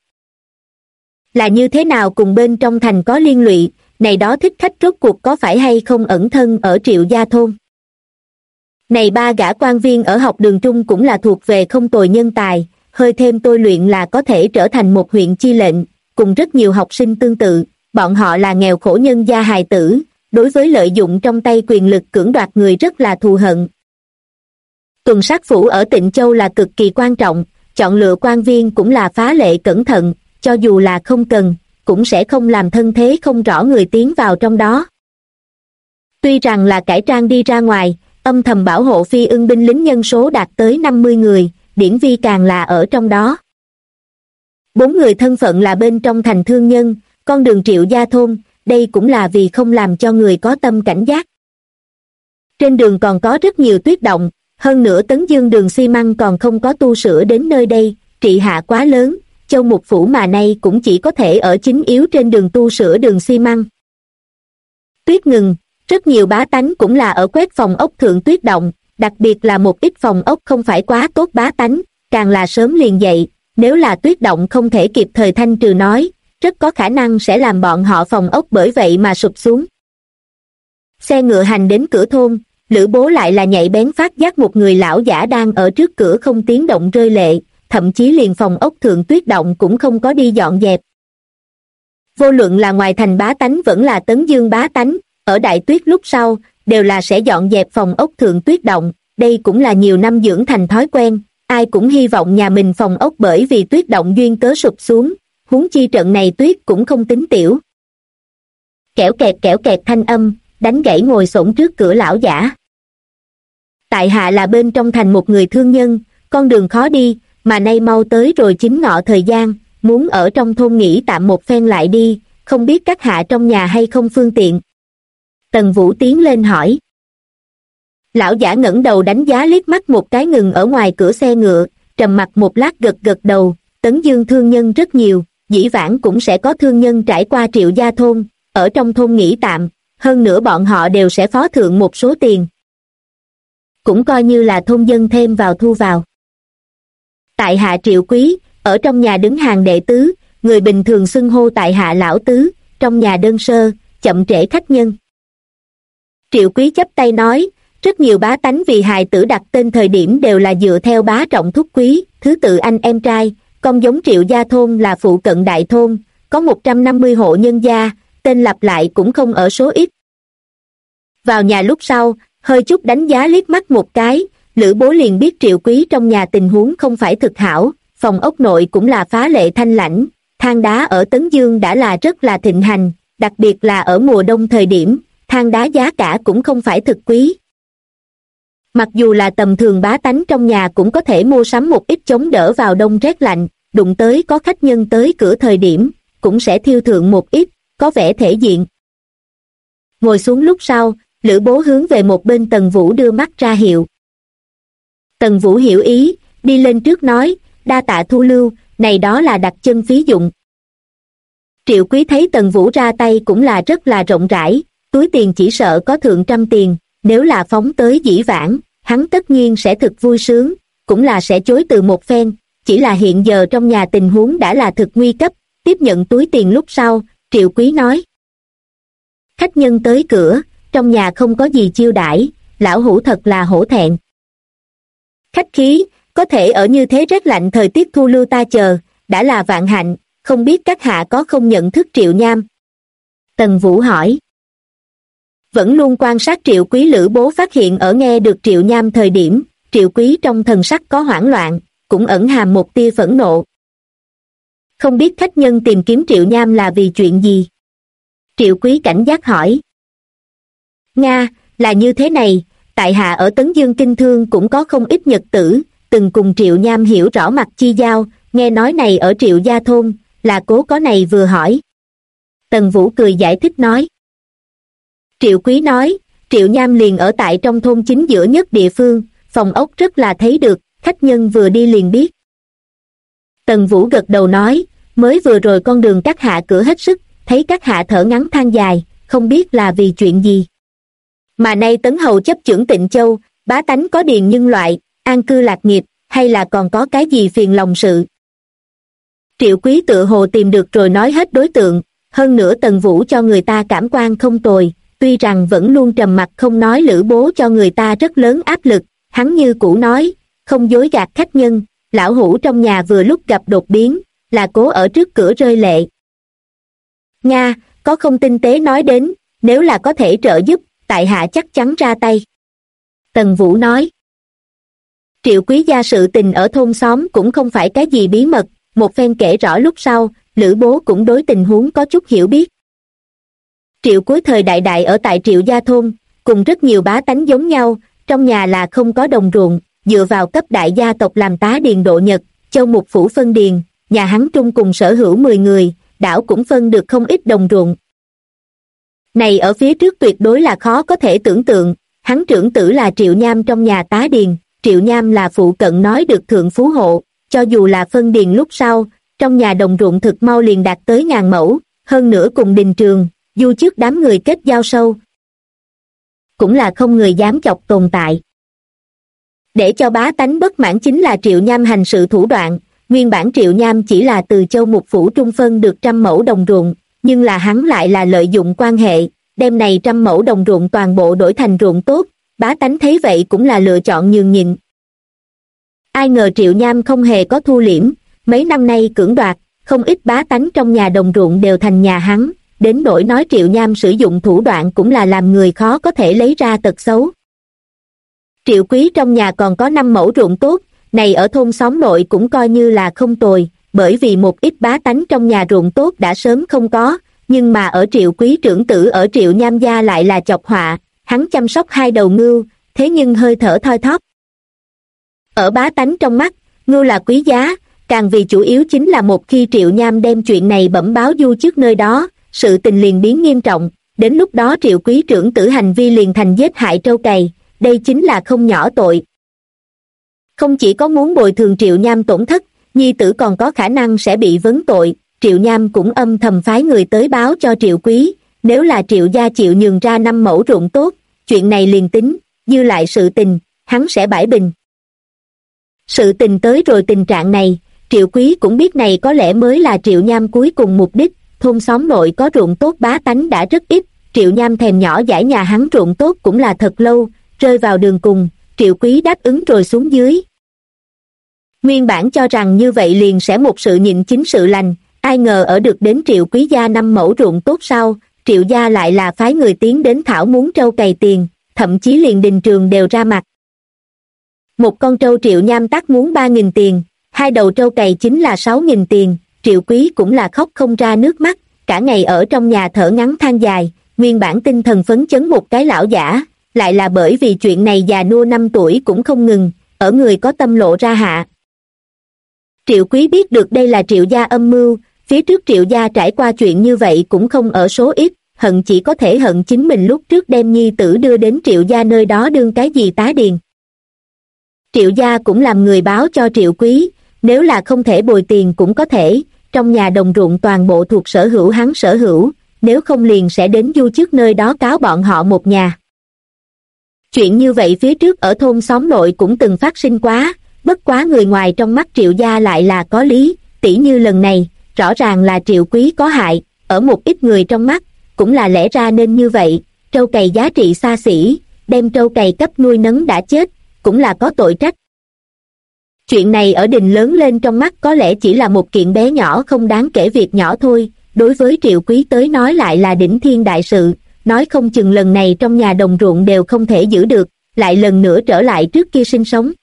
Speaker 1: là như thế nào cùng bên trong thành có liên lụy, này đó thích khách rốt cuộc có phải hay không ẩn thân ở Triệu gia thôn. Này 3 gã quan viên ở học đường trung cũng là thuộc về không tồi nhân tài, hơi thêm tôi luyện là có thể trở thành một huyện chi lệnh, cùng rất nhiều học sinh tương tự. Bọn họ là nghèo khổ nhân gia hài tử, đối với lợi dụng trong tay quyền lực cưỡng đoạt người rất là thù hận. Tuần sát phủ ở Tịnh Châu là cực kỳ quan trọng, chọn lựa quan viên cũng là phá lệ cẩn thận, cho dù là không cần, cũng sẽ không làm thân thế không rõ người tiến vào trong đó. Tuy rằng là cải trang đi ra ngoài, âm thầm bảo hộ Phi Ưng binh lính nhân số đạt tới 50 người, Điển Vi càng là ở trong đó. 4 người thân phận là bên trong thành thương nhân, con đường Triệu gia thôn, đây cũng là vì không làm cho người có tâm cảnh giác. Trên đường còn có rất nhiều tuyết động, hơn nữa Tấn Dương đường xi măng còn không có tu sửa đến nơi đây, trị hạ quá lớn, Châu Mục Phủ mà nay cũng chỉ có thể ở chính yếu trên đường tu sửa đường xi măng. Tuyết ngừng, rất nhiều bá tánh cũng là ở quét phòng ốc thượng tuyết động, đặc biệt là một ít phòng ốc không phải quá tốt bá tánh, càng là sớm liền dậy, nếu là tuyết động không thể kịp thời thanh trừ nói, rất có khả năng sẽ làm bọn họ phòng ốc bởi vậy mà sụp xuống. Xe ngựa hành đến cửa thôn, Lữ Bố lại là nhạy bén phát giác một người lão giả đang ở trước cửa không tiếng động rơi lệ, thậm chí liền phòng ốc thượng tuyết động cũng không có đi dọn dẹp. Vô luận là ngoài thành bá tánh vẫn là Tấn Dương bá tánh, ở đại tuyết lúc sau, đều là sẽ dọn dẹp phòng ốc thượng tuyết động, đây cũng là nhiều năm dưỡng thành thói quen, ai cũng hy vọng nhà mình phòng ốc bởi vì tuyết động duyên cớ sụp xuống, huống chi trận này tuyết cũng không tính tiểu. Kẽo kẹt thanh âm, đánh gãy ngồi xổm trước cửa lão giả. Tại hạ là bên trong thành một người thương nhân, con đường khó đi, mà nay mau tới rồi chính ngọ thời gian, muốn ở trong thôn nghỉ tạm một phen lại đi, không biết các hạ trong nhà hay không phương tiện. Tần Vũ tiến lên hỏi. Lão giả ngẩng đầu đánh giá liếc mắt một cái ngừng ở ngoài cửa xe ngựa, trầm mặc một lát gật đầu, Tấn Dương thương nhân rất nhiều, dĩ vãng cũng sẽ có thương nhân trải qua Triệu gia thôn, ở trong thôn nghỉ tạm, hơn nữa bọn họ đều sẽ phó thượng một số tiền. Cũng coi như là thôn dân thêm vào thu vào. Tại hạ Triệu Quý, ở trong nhà đứng hàng đệ tứ, người bình thường xưng hô tại hạ lão tứ, trong nhà đơn sơ, chậm trễ khách nhân. Triệu Quý chắp tay nói, rất nhiều bá tánh vì hài tử đặt tên thời điểm đều là dựa theo bá trọng thúc quý, thứ tự anh em trai, con giống Triệu gia thôn là phụ cận đại thôn, có 150 hộ nhân gia, tên lặp lại cũng không ở số ít. Vào nhà lúc sau, hơi chút đánh giá liếc mắt một cái, Lữ Bố liền biết Triệu Quý trong nhà tình huống không phải thực hảo, phòng ốc nội cũng là phá lệ thanh lãnh, than đá ở Tấn Dương đã là rất là thịnh hành, đặc biệt là ở mùa đông thời điểm, than đá giá cả cũng không phải thực quý. Mặc dù là tầm thường bá tánh trong nhà cũng có thể mua sắm một ít chống đỡ vào đông rét lạnh, đụng tới có khách nhân tới cửa thời điểm, cũng sẽ thiêu thượng một ít, có vẻ thể diện. Ngồi xuống lúc sau, Lữ Bố hướng về một bên Tần Vũ đưa mắt ra hiệu. Tần Vũ hiểu ý, đi lên trước nói, đa tạ thu lưu, này đó là đặt chân phí dụng. Triệu Quý thấy Tần Vũ ra tay cũng là rất là rộng rãi, túi tiền chỉ sợ có thượng trăm tiền, nếu là phóng tới dĩ vãng, hắn tất nhiên sẽ thực vui sướng, cũng là sẽ chối từ một phen, chỉ là hiện giờ trong nhà tình huống đã là thực nguy cấp, tiếp nhận túi tiền lúc sau, Triệu Quý nói. Khách nhân tới cửa, trong nhà không có gì chiêu đãi, lão hủ thật là hổ thẹn. Khách khí, có thể ở như thế rét lạnh thời tiết thu lưu ta chờ, đã là vạn hạnh, không biết các hạ có không nhận thức Triệu Nham? Tần Vũ hỏi. Vẫn luôn quan sát Triệu Quý. Lữ Bố phát hiện ở nghe được Triệu Nham thời điểm, Triệu Quý trong thần sắc có hoảng loạn, cũng ẩn hàm một tia phẫn nộ. Không biết khách nhân tìm kiếm Triệu Nham là vì chuyện gì? Triệu Quý cảnh giác hỏi. Nga, là như thế này, tại hạ ở Tấn Dương Kinh Thương cũng có không ít nhật tử, từng cùng Triệu Nham hiểu rõ mặt chi giao, nghe nói này ở Triệu Gia Thôn, là cố có này vừa hỏi. Tần Vũ cười giải thích nói. Triệu Quý nói, Triệu Nham liền ở tại trong thôn chính giữa nhất địa phương, phòng ốc rất là thấy được, khách nhân vừa đi liền biết. Tần Vũ gật đầu nói, mới vừa rồi con đường các hạ cửa hết sức, thấy các hạ thở ngắn than dài, không biết là vì chuyện gì. Mà nay Tấn Hầu chấp chưởng Tịnh Châu, bá tánh có điền nhân loại, an cư lạc nghiệp, hay là còn có cái gì phiền lòng sự. Triệu Quý tự hồ tìm được rồi nói hết đối tượng, hơn nữa Tần Vũ cho người ta cảm quan không tồi, tuy rằng vẫn luôn trầm mặc không nói. Lữ Bố cho người ta rất lớn áp lực, hắn như cũ nói, không dối gạt khách nhân, lão hủ trong nhà vừa lúc gặp đột biến, là cố ở trước cửa rơi lệ. Nga, có không tinh tế nói đến, nếu là có thể trợ giúp, tại hạ chắc chắn ra tay. Tần Vũ nói. Triệu Quý gia sự tình ở thôn xóm cũng không phải cái gì bí mật, một phen kể rõ lúc sau, Lữ Bố cũng đối tình huống có chút hiểu biết. Triệu cuối thời đại đại ở tại Triệu Gia Thôn, cùng rất nhiều bá tánh giống nhau, trong nhà là không có đồng ruộng, dựa vào cấp đại gia tộc làm tá điền độ nhật, châu mục phủ phân điền, nhà hắn trung cùng sở hữu 10 người, đảo cũng phân được không ít đồng ruộng. Này ở phía trước tuyệt đối là khó có thể tưởng tượng, hắn trưởng tử là Triệu Nham trong nhà tá điền, Triệu Nham là phụ cận nói được thượng phú hộ, cho dù là phân điền lúc sau, trong nhà đồng ruộng thực mau liền đạt tới 1000 mẫu, hơn nữa cùng đình trường, du trước đám người kết giao sâu. Cũng là không người dám chọc tồn tại. Để cho bá tánh bất mãn chính là Triệu Nham hành sự thủ đoạn, nguyên bản Triệu Nham chỉ là từ châu mục phủ trung phân được 100 mẫu đồng ruộng, nhưng là hắn lại là lợi dụng quan hệ, đem này 100 mẫu đồng ruộng toàn bộ đổi thành ruộng tốt, bá tánh thấy vậy cũng là lựa chọn nhường nhịn. Ai ngờ Triệu Nham không hề có thu liễm, mấy năm nay cưỡng đoạt, không ít bá tánh trong nhà đồng ruộng đều thành nhà hắn, đến nỗi nói Triệu Nham sử dụng thủ đoạn cũng là làm người khó có thể lấy ra tật xấu. Triệu Quý trong nhà còn có 5 mẫu ruộng tốt, này ở thôn xóm nội cũng coi như là không tồi, bởi vì một ít bá tánh trong nhà ruộng tốt đã sớm không có, nhưng mà ở Triệu Quý trưởng tử ở Triệu Nham gia lại là chọc họa, hắn chăm sóc 2 đầu ngưu, thế nhưng hơi thở thoi thóp. Ở bá tánh trong mắt, ngưu là quý giá, càng vì chủ yếu chính là một khi Triệu Nham đem chuyện này bẩm báo du trước nơi đó, sự tình liền biến nghiêm trọng, đến lúc đó Triệu Quý trưởng tử hành vi liền thành giết hại trâu cày, đây chính là không nhỏ tội. Không chỉ có muốn bồi thường Triệu Nham tổn thất, nhi tử còn có khả năng sẽ bị vấn tội, Triệu Nham cũng âm thầm phái người tới báo cho Triệu Quý, nếu là Triệu gia chịu nhường ra 5 mẫu ruộng tốt, chuyện này liền tính, dư lại sự tình, hắn sẽ bãi bình. Sự tình tới rồi tình trạng này, Triệu Quý cũng biết này có lẽ mới là Triệu Nham cuối cùng mục đích, thôn xóm nội có ruộng tốt bá tánh đã rất ít, Triệu Nham thèm nhỏ giải nhà hắn ruộng tốt cũng là thật lâu, rơi vào đường cùng, Triệu Quý đáp ứng rồi xuống dưới. Nguyên bản cho rằng như vậy liền sẽ một sự nhịn chính sự lành, ai ngờ ở được đến Triệu Quý gia 5 mẫu ruộng tốt sau, Triệu gia lại là phái người tiến đến thảo muốn trâu cày tiền, thậm chí liền đình trường đều ra mặt. Một con trâu Triệu Nham tắc muốn 3.000 tiền, 2 đầu trâu cày chính là 6.000 tiền, Triệu Quý cũng là khóc không ra nước mắt, cả ngày ở trong nhà thở ngắn than dài, nguyên bản tinh thần phấn chấn một cái lão giả, lại là bởi vì chuyện này già nua 5 tuổi cũng không ngừng, ở người có tâm lộ ra hạ. Triệu Quý biết được đây là Triệu gia âm mưu, phía trước Triệu gia trải qua chuyện như vậy cũng không ở số ít, hận chỉ có thể hận chính mình lúc trước đem nhi tử đưa đến Triệu gia nơi đó đương cái gì tá điền. Triệu gia cũng làm người báo cho Triệu Quý, nếu là không thể bồi tiền cũng có thể, trong nhà đồng ruộng toàn bộ thuộc sở hữu hắn sở hữu, nếu không liền sẽ đến du trước nơi đó cáo bọn họ một nhà. Chuyện như vậy phía trước ở thôn xóm nội cũng từng phát sinh quá, bất quá người ngoài trong mắt Triệu gia lại là có lý, tỉ như lần này, rõ ràng là Triệu Quý có hại, ở một ít người trong mắt, cũng là lẽ ra nên như vậy, trâu cày giá trị xa xỉ, đem trâu cày cấp nuôi nấng đã chết, cũng là có tội trách. Chuyện này ở đình lớn lên trong mắt có lẽ chỉ là một kiện bé nhỏ không đáng kể việc nhỏ thôi, đối với Triệu Quý tới nói lại là đỉnh thiên đại sự, nói không chừng lần này trong nhà đồng ruộng đều không thể giữ được, lại lần nữa trở lại trước kia sinh sống.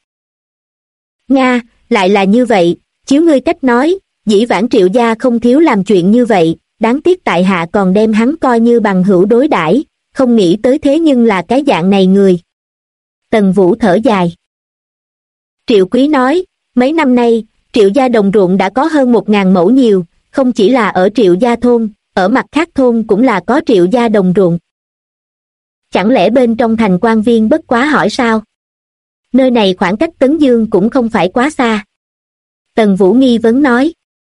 Speaker 1: Nga, lại là như vậy, chiếu ngươi cách nói, dĩ vãng Triệu gia không thiếu làm chuyện như vậy, đáng tiếc tại hạ còn đem hắn coi như bằng hữu đối đãi, không nghĩ tới thế nhưng là cái dạng này người. Tần Vũ thở dài. Triệu Quý nói, mấy năm nay, Triệu gia đồng ruộng đã có hơn 1.000 mẫu nhiều, không chỉ là ở Triệu gia thôn, ở mặt khác thôn cũng là có Triệu gia đồng ruộng. Chẳng lẽ bên trong thành quan viên bất quá hỏi sao? Nơi này khoảng cách Tấn Dương cũng không phải quá xa. Tần Vũ nghi vấn nói.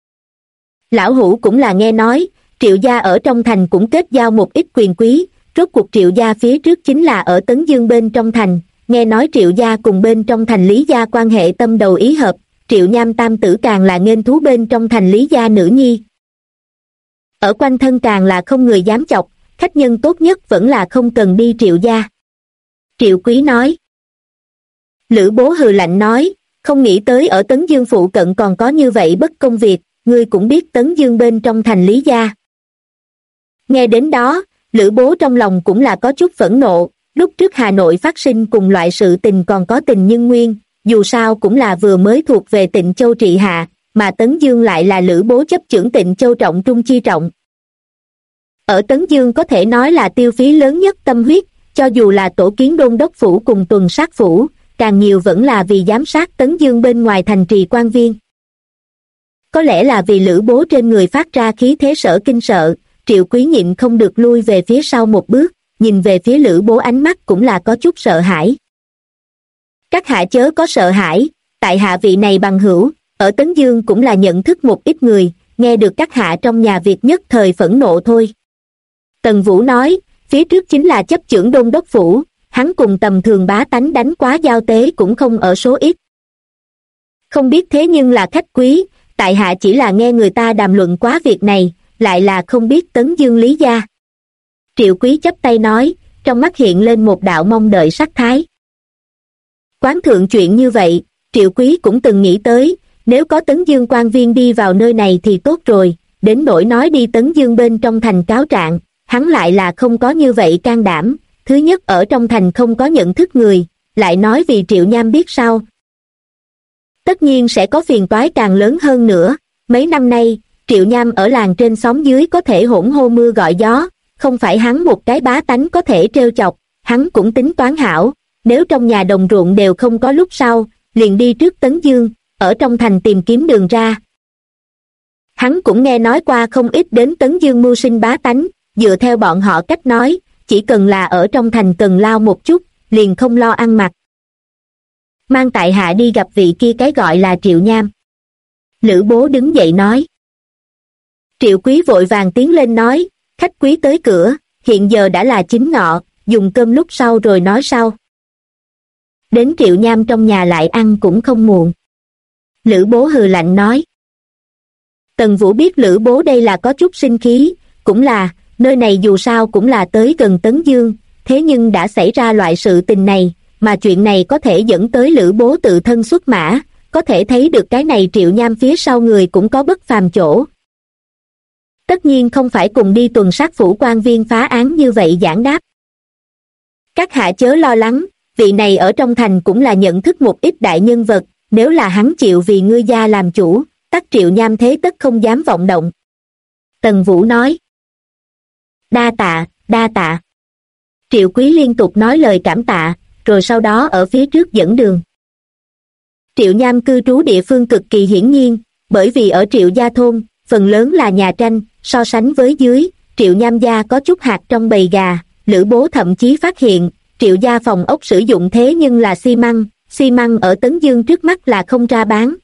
Speaker 1: Lão hủ cũng là nghe nói, Triệu gia ở trong thành cũng kết giao một ít quyền quý, rốt cuộc Triệu gia phía trước chính là ở Tấn Dương bên trong thành, nghe nói Triệu gia cùng bên trong thành Lý gia quan hệ tâm đầu ý hợp, Triệu Nham tam tử càng là nghênh thú bên trong thành Lý gia nữ nhi. Ở quanh thân càng là không người dám chọc, khách nhân tốt nhất vẫn là không cần đi Triệu gia. Triệu Quý nói. Lữ Bố hừ lạnh nói, không nghĩ tới ở Tấn Dương phụ cận còn có như vậy bất công việc, ngươi cũng biết Tấn Dương bên trong thành Lý gia. Nghe đến đó, Lữ Bố trong lòng cũng là có chút phẫn nộ, lúc trước Hà Nội phát sinh cùng loại sự tình còn có tình nhân nguyên, dù sao cũng là vừa mới thuộc về Tịnh Châu trị hạ, mà Tấn Dương lại là Lữ Bố chấp chưởng Tịnh Châu trọng trung chi trọng. Ở Tấn Dương có thể nói là tiêu phí lớn nhất tâm huyết, cho dù là tổ kiến đôn đốc phủ cùng tuần sát phủ, càng nhiều vẫn là vì giám sát Tấn Dương bên ngoài thành trì quan viên. Có lẽ là vì Lữ Bố trên người phát ra khí thế sở kinh sợ, Triệu Quý nhịn không được lui về phía sau một bước, nhìn về phía Lữ Bố ánh mắt cũng là có chút sợ hãi. Các hạ chớ có sợ hãi, tại hạ vị này bằng hữu, ở Tấn Dương cũng là nhận thức một ít người, nghe được các hạ trong nhà việc nhất thời phẫn nộ thôi. Tần Vũ nói, phía trước chính là chấp chưởng đôn đốc phủ, hắn cùng tầm thường bá tánh đánh quá giao tế cũng không ở số ít. Không biết thế nhưng là khách quý, tại hạ chỉ là nghe người ta đàm luận quá việc này, lại là không biết Tấn Dương Lý gia. Triệu Quý chắp tay nói, trong mắt hiện lên một đạo mong đợi sắc thái. Quán thượng chuyện như vậy, Triệu Quý cũng từng nghĩ tới, nếu có Tấn Dương quan viên đi vào nơi này thì tốt rồi, đến nỗi nói đi Tấn Dương bên trong thành cáo trạng, hắn lại là không có như vậy can đảm, thứ nhất ở trong thành không có nhận thức người, lại nói vì Triệu Nham biết sao. Tất nhiên sẽ có phiền toái càng lớn hơn nữa, mấy năm nay, Triệu Nham ở làng trên xóm dưới có thể hỗn hô mưa gọi gió, không phải hắn một cái bá tánh có thể trêu chọc, hắn cũng tính toán hảo, nếu trong nhà đồng ruộng đều không có lúc sau, liền đi trước Tấn Dương, ở trong thành tìm kiếm đường ra. Hắn cũng nghe nói qua không ít đến Tấn Dương mưu sinh bá tánh, dựa theo bọn họ cách nói, chỉ cần là ở trong thành cần lao một chút, liền không lo ăn mặc. Mang tại hạ đi gặp vị kia cái gọi là Triệu Nham. Lữ Bố đứng dậy nói. Triệu Quý vội vàng tiến lên nói, khách quý tới cửa, hiện giờ đã là 9 ngọ, dùng cơm lúc sau rồi nói sau. Đến Triệu Nham trong nhà lại ăn cũng không muộn. Lữ Bố hừ lạnh nói. Tần Vũ biết Lữ Bố đây là có chút sinh khí, cũng là, nơi này dù sao cũng là tới gần Tấn Dương, thế nhưng đã xảy ra loại sự tình này, mà chuyện này có thể dẫn tới Lữ Bố tự thân xuất mã, có thể thấy được cái này Triệu Nham phía sau người cũng có bất phàm chỗ. Tất nhiên không phải cùng đi tuần sát phủ quan viên phá án như vậy giảng đáp. Các hạ chớ lo lắng, vị này ở trong thành cũng là nhận thức một ít đại nhân vật, nếu là hắn chịu vì ngươi gia làm chủ, tất Triệu Nham thế tất không dám vọng động. Tần Vũ nói. Đa tạ, đa tạ. Triệu Quý liên tục nói lời cảm tạ, rồi sau đó ở phía trước dẫn đường. Triệu Nham cư trú địa phương cực kỳ hiển nhiên, bởi vì ở Triệu gia thôn, phần lớn là nhà tranh, so sánh với dưới, Triệu Nham gia có chút hạt trong bầy gà, Lữ Bố thậm chí phát hiện, Triệu gia phòng ốc sử dụng thế nhưng là xi măng ở Tấn Dương trước mắt là không ra bán.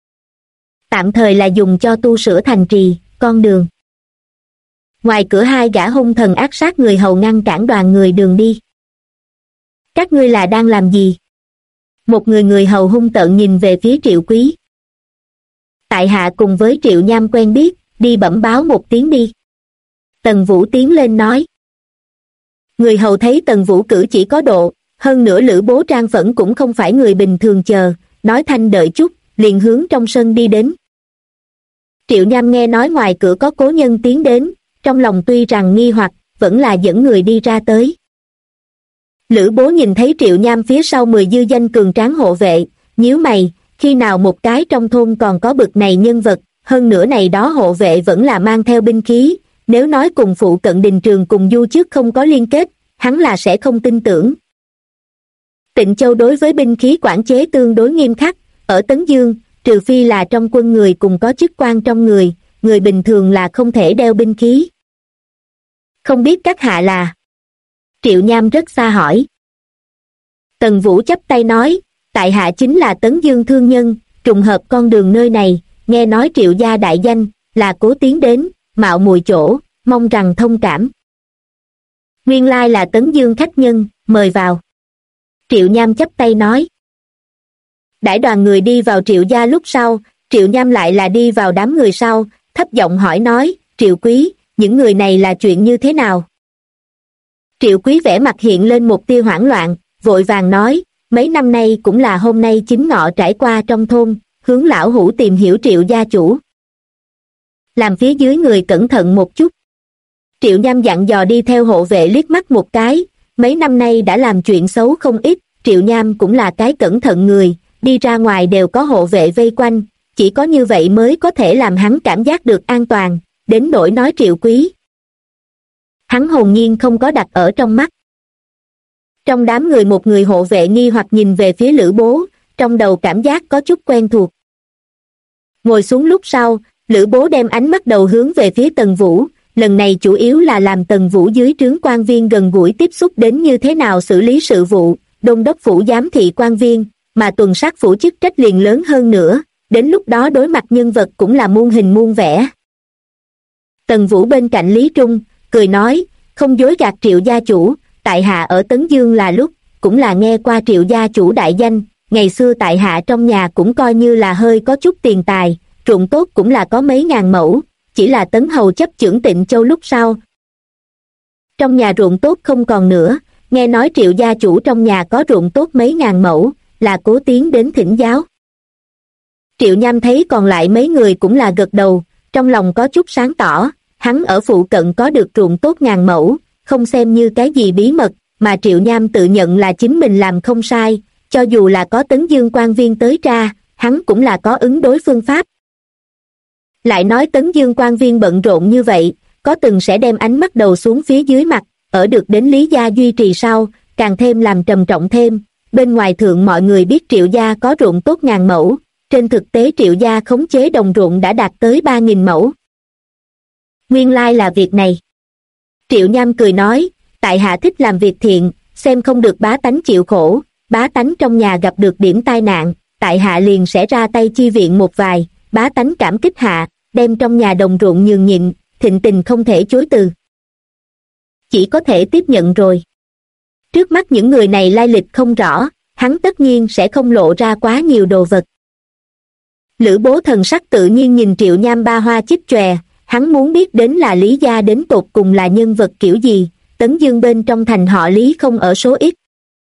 Speaker 1: Tạm thời là dùng cho tu sửa thành trì, con đường. Ngoài cửa hai gã hung thần ác sát người hầu ngăn cản đoàn người đường đi. Các ngươi là đang làm gì? Một người hầu hung tợn nhìn về phía Triệu Quý. Tại hạ cùng với Triệu Nham quen biết, đi bẩm báo một tiếng đi. Tần Vũ tiến lên nói. Người hầu thấy Tần Vũ cử chỉ có độ, hơn nữa Lữ Bố trang phẫn cũng không phải người bình thường chờ, nói thanh đợi chút, liền hướng trong sân đi đến. Triệu Nham nghe nói ngoài cửa có cố nhân tiến đến, trong lòng tuy rằng nghi hoặc, vẫn là dẫn người đi ra tới. Lữ Bố nhìn thấy Triệu Nham phía sau 10 dư danh cường tráng hộ vệ, nhíu mày, khi nào một cái trong thôn còn có bực này nhân vật, hơn nữa này đó hộ vệ vẫn là mang theo binh khí, nếu nói cùng phụ cận Đình Trường cùng Du trước không có liên kết, hắn là sẽ không tin tưởng. Tịnh Châu đối với binh khí quản chế tương đối nghiêm khắc, ở Tấn Dương, trừ phi là trong quân người cùng có chức quan trong người, người bình thường là không thể đeo binh khí. Không biết các hạ là? Triệu Nham rất xa hỏi. Tần Vũ chắp tay nói, tại hạ chính là Tấn Dương thương nhân, trùng hợp con đường nơi này, nghe nói Triệu gia đại danh, là cố tiến đến, mạo muội chỗ, mong rằng thông cảm. Nguyên lai là Tấn Dương khách nhân, mời vào. Triệu Nham chắp tay nói. Đãi đoàn người đi vào Triệu gia lúc sau, Triệu Nham lại là đi vào đám người sau, thấp giọng hỏi nói, Triệu Quý, những người này là chuyện như thế nào? Triệu Quý vẻ mặt hiện lên một tia hoảng loạn, vội vàng nói, mấy năm nay cũng là hôm nay chính ngọ trải qua trong thôn, hướng lão hủ tìm hiểu Triệu gia chủ. Làm phía dưới người cẩn thận một chút. Triệu Nham dặn dò đi theo hộ vệ liếc mắt một cái, mấy năm nay đã làm chuyện xấu không ít, Triệu Nham cũng là cái cẩn thận người, đi ra ngoài đều có hộ vệ vây quanh, chỉ có như vậy mới có thể làm hắn cảm giác được an toàn, đến nỗi nói Triệu Quý. Hắn hồn nhiên không có đặt ở trong mắt. Trong đám người một người hộ vệ nghi hoặc nhìn về phía Lữ Bố, trong đầu cảm giác có chút quen thuộc. Ngồi xuống lúc sau, Lữ Bố đem ánh mắt đầu hướng về phía Tần Vũ, lần này chủ yếu là làm Tần Vũ dưới trướng quan viên gần gũi tiếp xúc đến như thế nào xử lý sự vụ, đôn đốc phủ giám thị quan viên, mà tuần sát phủ chức trách liền lớn hơn nữa, đến lúc đó đối mặt nhân vật cũng là muôn hình muôn vẻ. Tần Vũ bên cạnh Lý Trung, cười nói, không dối gạt Triệu gia chủ, tại hạ ở Tấn Dương là lúc, cũng là nghe qua Triệu gia chủ đại danh, ngày xưa tại hạ trong nhà cũng coi như là hơi có chút tiền tài, ruộng tốt cũng là có mấy ngàn mẫu, chỉ là Tấn hầu chấp chưởng Tịnh Châu lúc sau. Trong nhà ruộng tốt không còn nữa, nghe nói Triệu gia chủ trong nhà có ruộng tốt mấy ngàn mẫu, là cố tiến đến thỉnh giáo. Triệu Nham thấy còn lại mấy người cũng là gật đầu, trong lòng có chút sáng tỏ, hắn ở phụ cận có được ruộng tốt ngàn mẫu, không xem như cái gì bí mật, mà Triệu Nham tự nhận là chính mình làm không sai, cho dù là có Tấn Dương quan viên tới ra, hắn cũng là có ứng đối phương pháp. Lại nói Tấn Dương quan viên bận rộn như vậy, có từng sẽ đem ánh mắt đầu xuống phía dưới mặt, ở được đến Lý gia duy trì sau, càng thêm làm trầm trọng thêm, bên ngoài thượng mọi người biết Triệu gia có ruộng tốt ngàn mẫu, trên thực tế Triệu gia khống chế đồng ruộng đã đạt tới 3.000 mẫu. Nguyên lai là việc này. Triệu Nham cười nói, tại hạ thích làm việc thiện, xem không được bá tánh chịu khổ, bá tánh trong nhà gặp được điểm tai nạn, tại hạ liền sẽ ra tay chi viện một vài, bá tánh cảm kích hạ, đem trong nhà đồng ruộng nhường nhịn, thịnh tình không thể chối từ. Chỉ có thể tiếp nhận rồi. Trước mắt những người này lai lịch không rõ, hắn tất nhiên sẽ không lộ ra quá nhiều đồ vật. Lữ Bố thần sắc tự nhiên nhìn Triệu Nham ba hoa chích chòe, hắn muốn biết đến là Lý gia đến tột cùng là nhân vật kiểu gì, Tấn Dương bên trong thành họ Lý không ở số ít.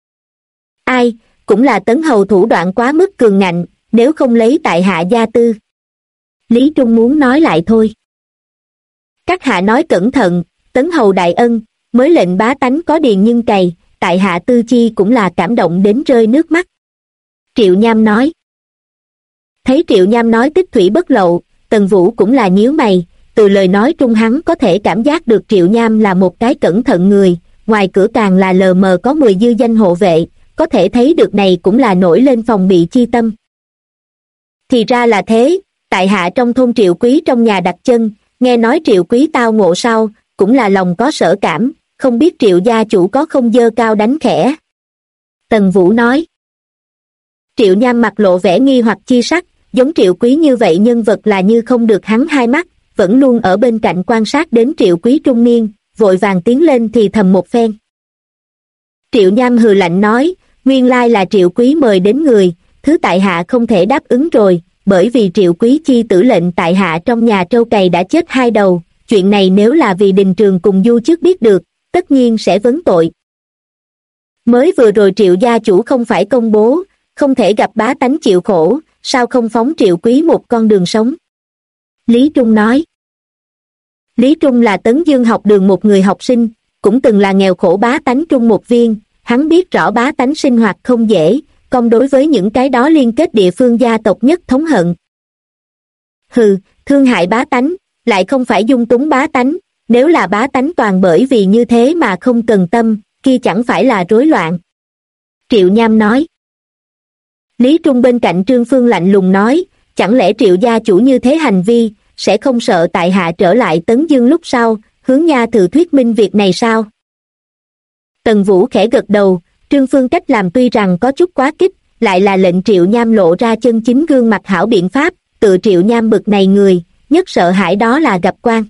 Speaker 1: Ai, cũng là Tấn hầu thủ đoạn quá mức cường ngạnh, nếu không lấy tại hạ gia tư. Lý Trung muốn nói lại thôi. Các hạ nói cẩn thận, Tấn hầu đại ân, mới lệnh bá tánh có điền nhưng cày, tại hạ tư chi cũng là cảm động đến rơi nước mắt. Triệu Nham nói. Thấy Triệu Nham nói tích thủy bất lậu, Tần Vũ cũng là nhíu mày, từ lời nói trung hắn có thể cảm giác được Triệu Nham là một cái cẩn thận người, ngoài cửa càng là lờ mờ có 10 dư danh hộ vệ, có thể thấy được này cũng là nổi lên phòng bị chi tâm. Thì ra là thế, tại hạ trong thôn Triệu Quý trong nhà đặt chân, nghe nói Triệu Quý tao ngộ sau, cũng là lòng có sở cảm, không biết Triệu gia chủ có không dơ cao đánh khẽ. Tần Vũ nói. Triệu Nham mặt lộ vẻ nghi hoặc chi sắc, giống Triệu Quý như vậy nhân vật là như không được hắn hai mắt, vẫn luôn ở bên cạnh quan sát đến Triệu Quý trung niên, vội vàng tiến lên thì thầm một phen. Triệu Nham hừ lạnh nói, nguyên lai là Triệu Quý mời đến người, thứ tại hạ không thể đáp ứng rồi, bởi vì Triệu Quý chi tử lệnh tại hạ trong nhà trâu cày đã chết 2 đầu, chuyện này nếu là vì Đình Trường cùng Du trước biết được, tất nhiên sẽ vấn tội. Mới vừa rồi Triệu gia chủ không phải công bố, không thể gặp bá tánh chịu khổ, sao không phóng Triệu Quý một con đường sống? Lý Trung nói. Lý Trung là Tấn Dương học đường một người học sinh, cũng từng là nghèo khổ bá tánh trung một viên, hắn biết rõ bá tánh sinh hoạt không dễ, còn đối với những cái đó liên kết địa phương gia tộc nhất thống hận. Hừ, thương hại bá tánh, lại không phải dung túng bá tánh, nếu là bá tánh toàn bởi vì như thế mà không cần tâm, kia chẳng phải là rối loạn. Triệu Nham nói. Lý Trung bên cạnh Trương Phương lạnh lùng nói, chẳng lẽ Triệu gia chủ như thế hành vi, sẽ không sợ tại hạ trở lại Tấn Dương lúc sau, hướng nha thử thuyết minh việc này sao? Tần Vũ khẽ gật đầu, Trương Phương cách làm tuy rằng có chút quá kích, lại là lệnh Triệu Nham lộ ra chân chính gương mặt hảo biện pháp, tự Triệu Nham bực này người, nhất sợ hãi đó là gặp quan.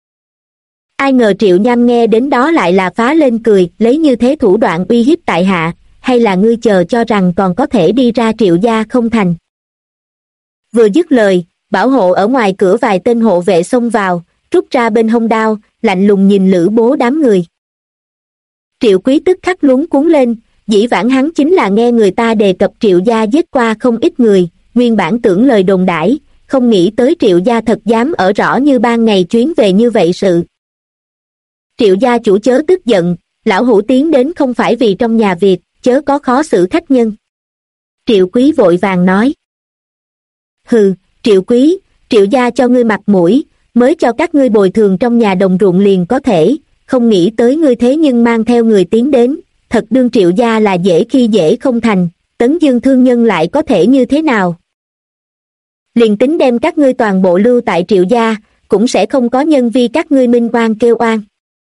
Speaker 1: Ai ngờ Triệu Nham nghe đến đó lại là phá lên cười, lấy như thế thủ đoạn uy hiếp tại hạ, hay là ngươi chờ cho rằng còn có thể đi ra Triệu gia không thành. Vừa dứt lời, bảo hộ ở ngoài cửa vài tên hộ vệ xông vào, rút ra bên hông đao, lạnh lùng nhìn Lữ Bố đám người. Triệu Quý tức khắc luống cuống lên, dĩ vãng hắn chính là nghe người ta đề cập Triệu gia giết qua không ít người, nguyên bản tưởng lời đồn đãi, không nghĩ tới Triệu gia thật dám ở rõ như ban ngày chuyến về như vậy sự. Triệu gia chủ chớ tức giận, lão hủ tiến đến không phải vì trong nhà việc, chớ có khó xử khách nhân. Triệu Quý vội vàng nói. Hừ, Triệu Quý, Triệu gia cho ngươi mặt mũi, mới cho các ngươi bồi thường trong nhà đồng ruộng liền có thể, không nghĩ tới ngươi thế nhưng mang theo người tiến đến, thật đương Triệu gia là dễ khi dễ không thành, Tấn Dương thương nhân lại có thể như thế nào? Liền tính đem các ngươi toàn bộ lưu tại Triệu gia, cũng sẽ không có nhân vi các ngươi minh oan kêu oan.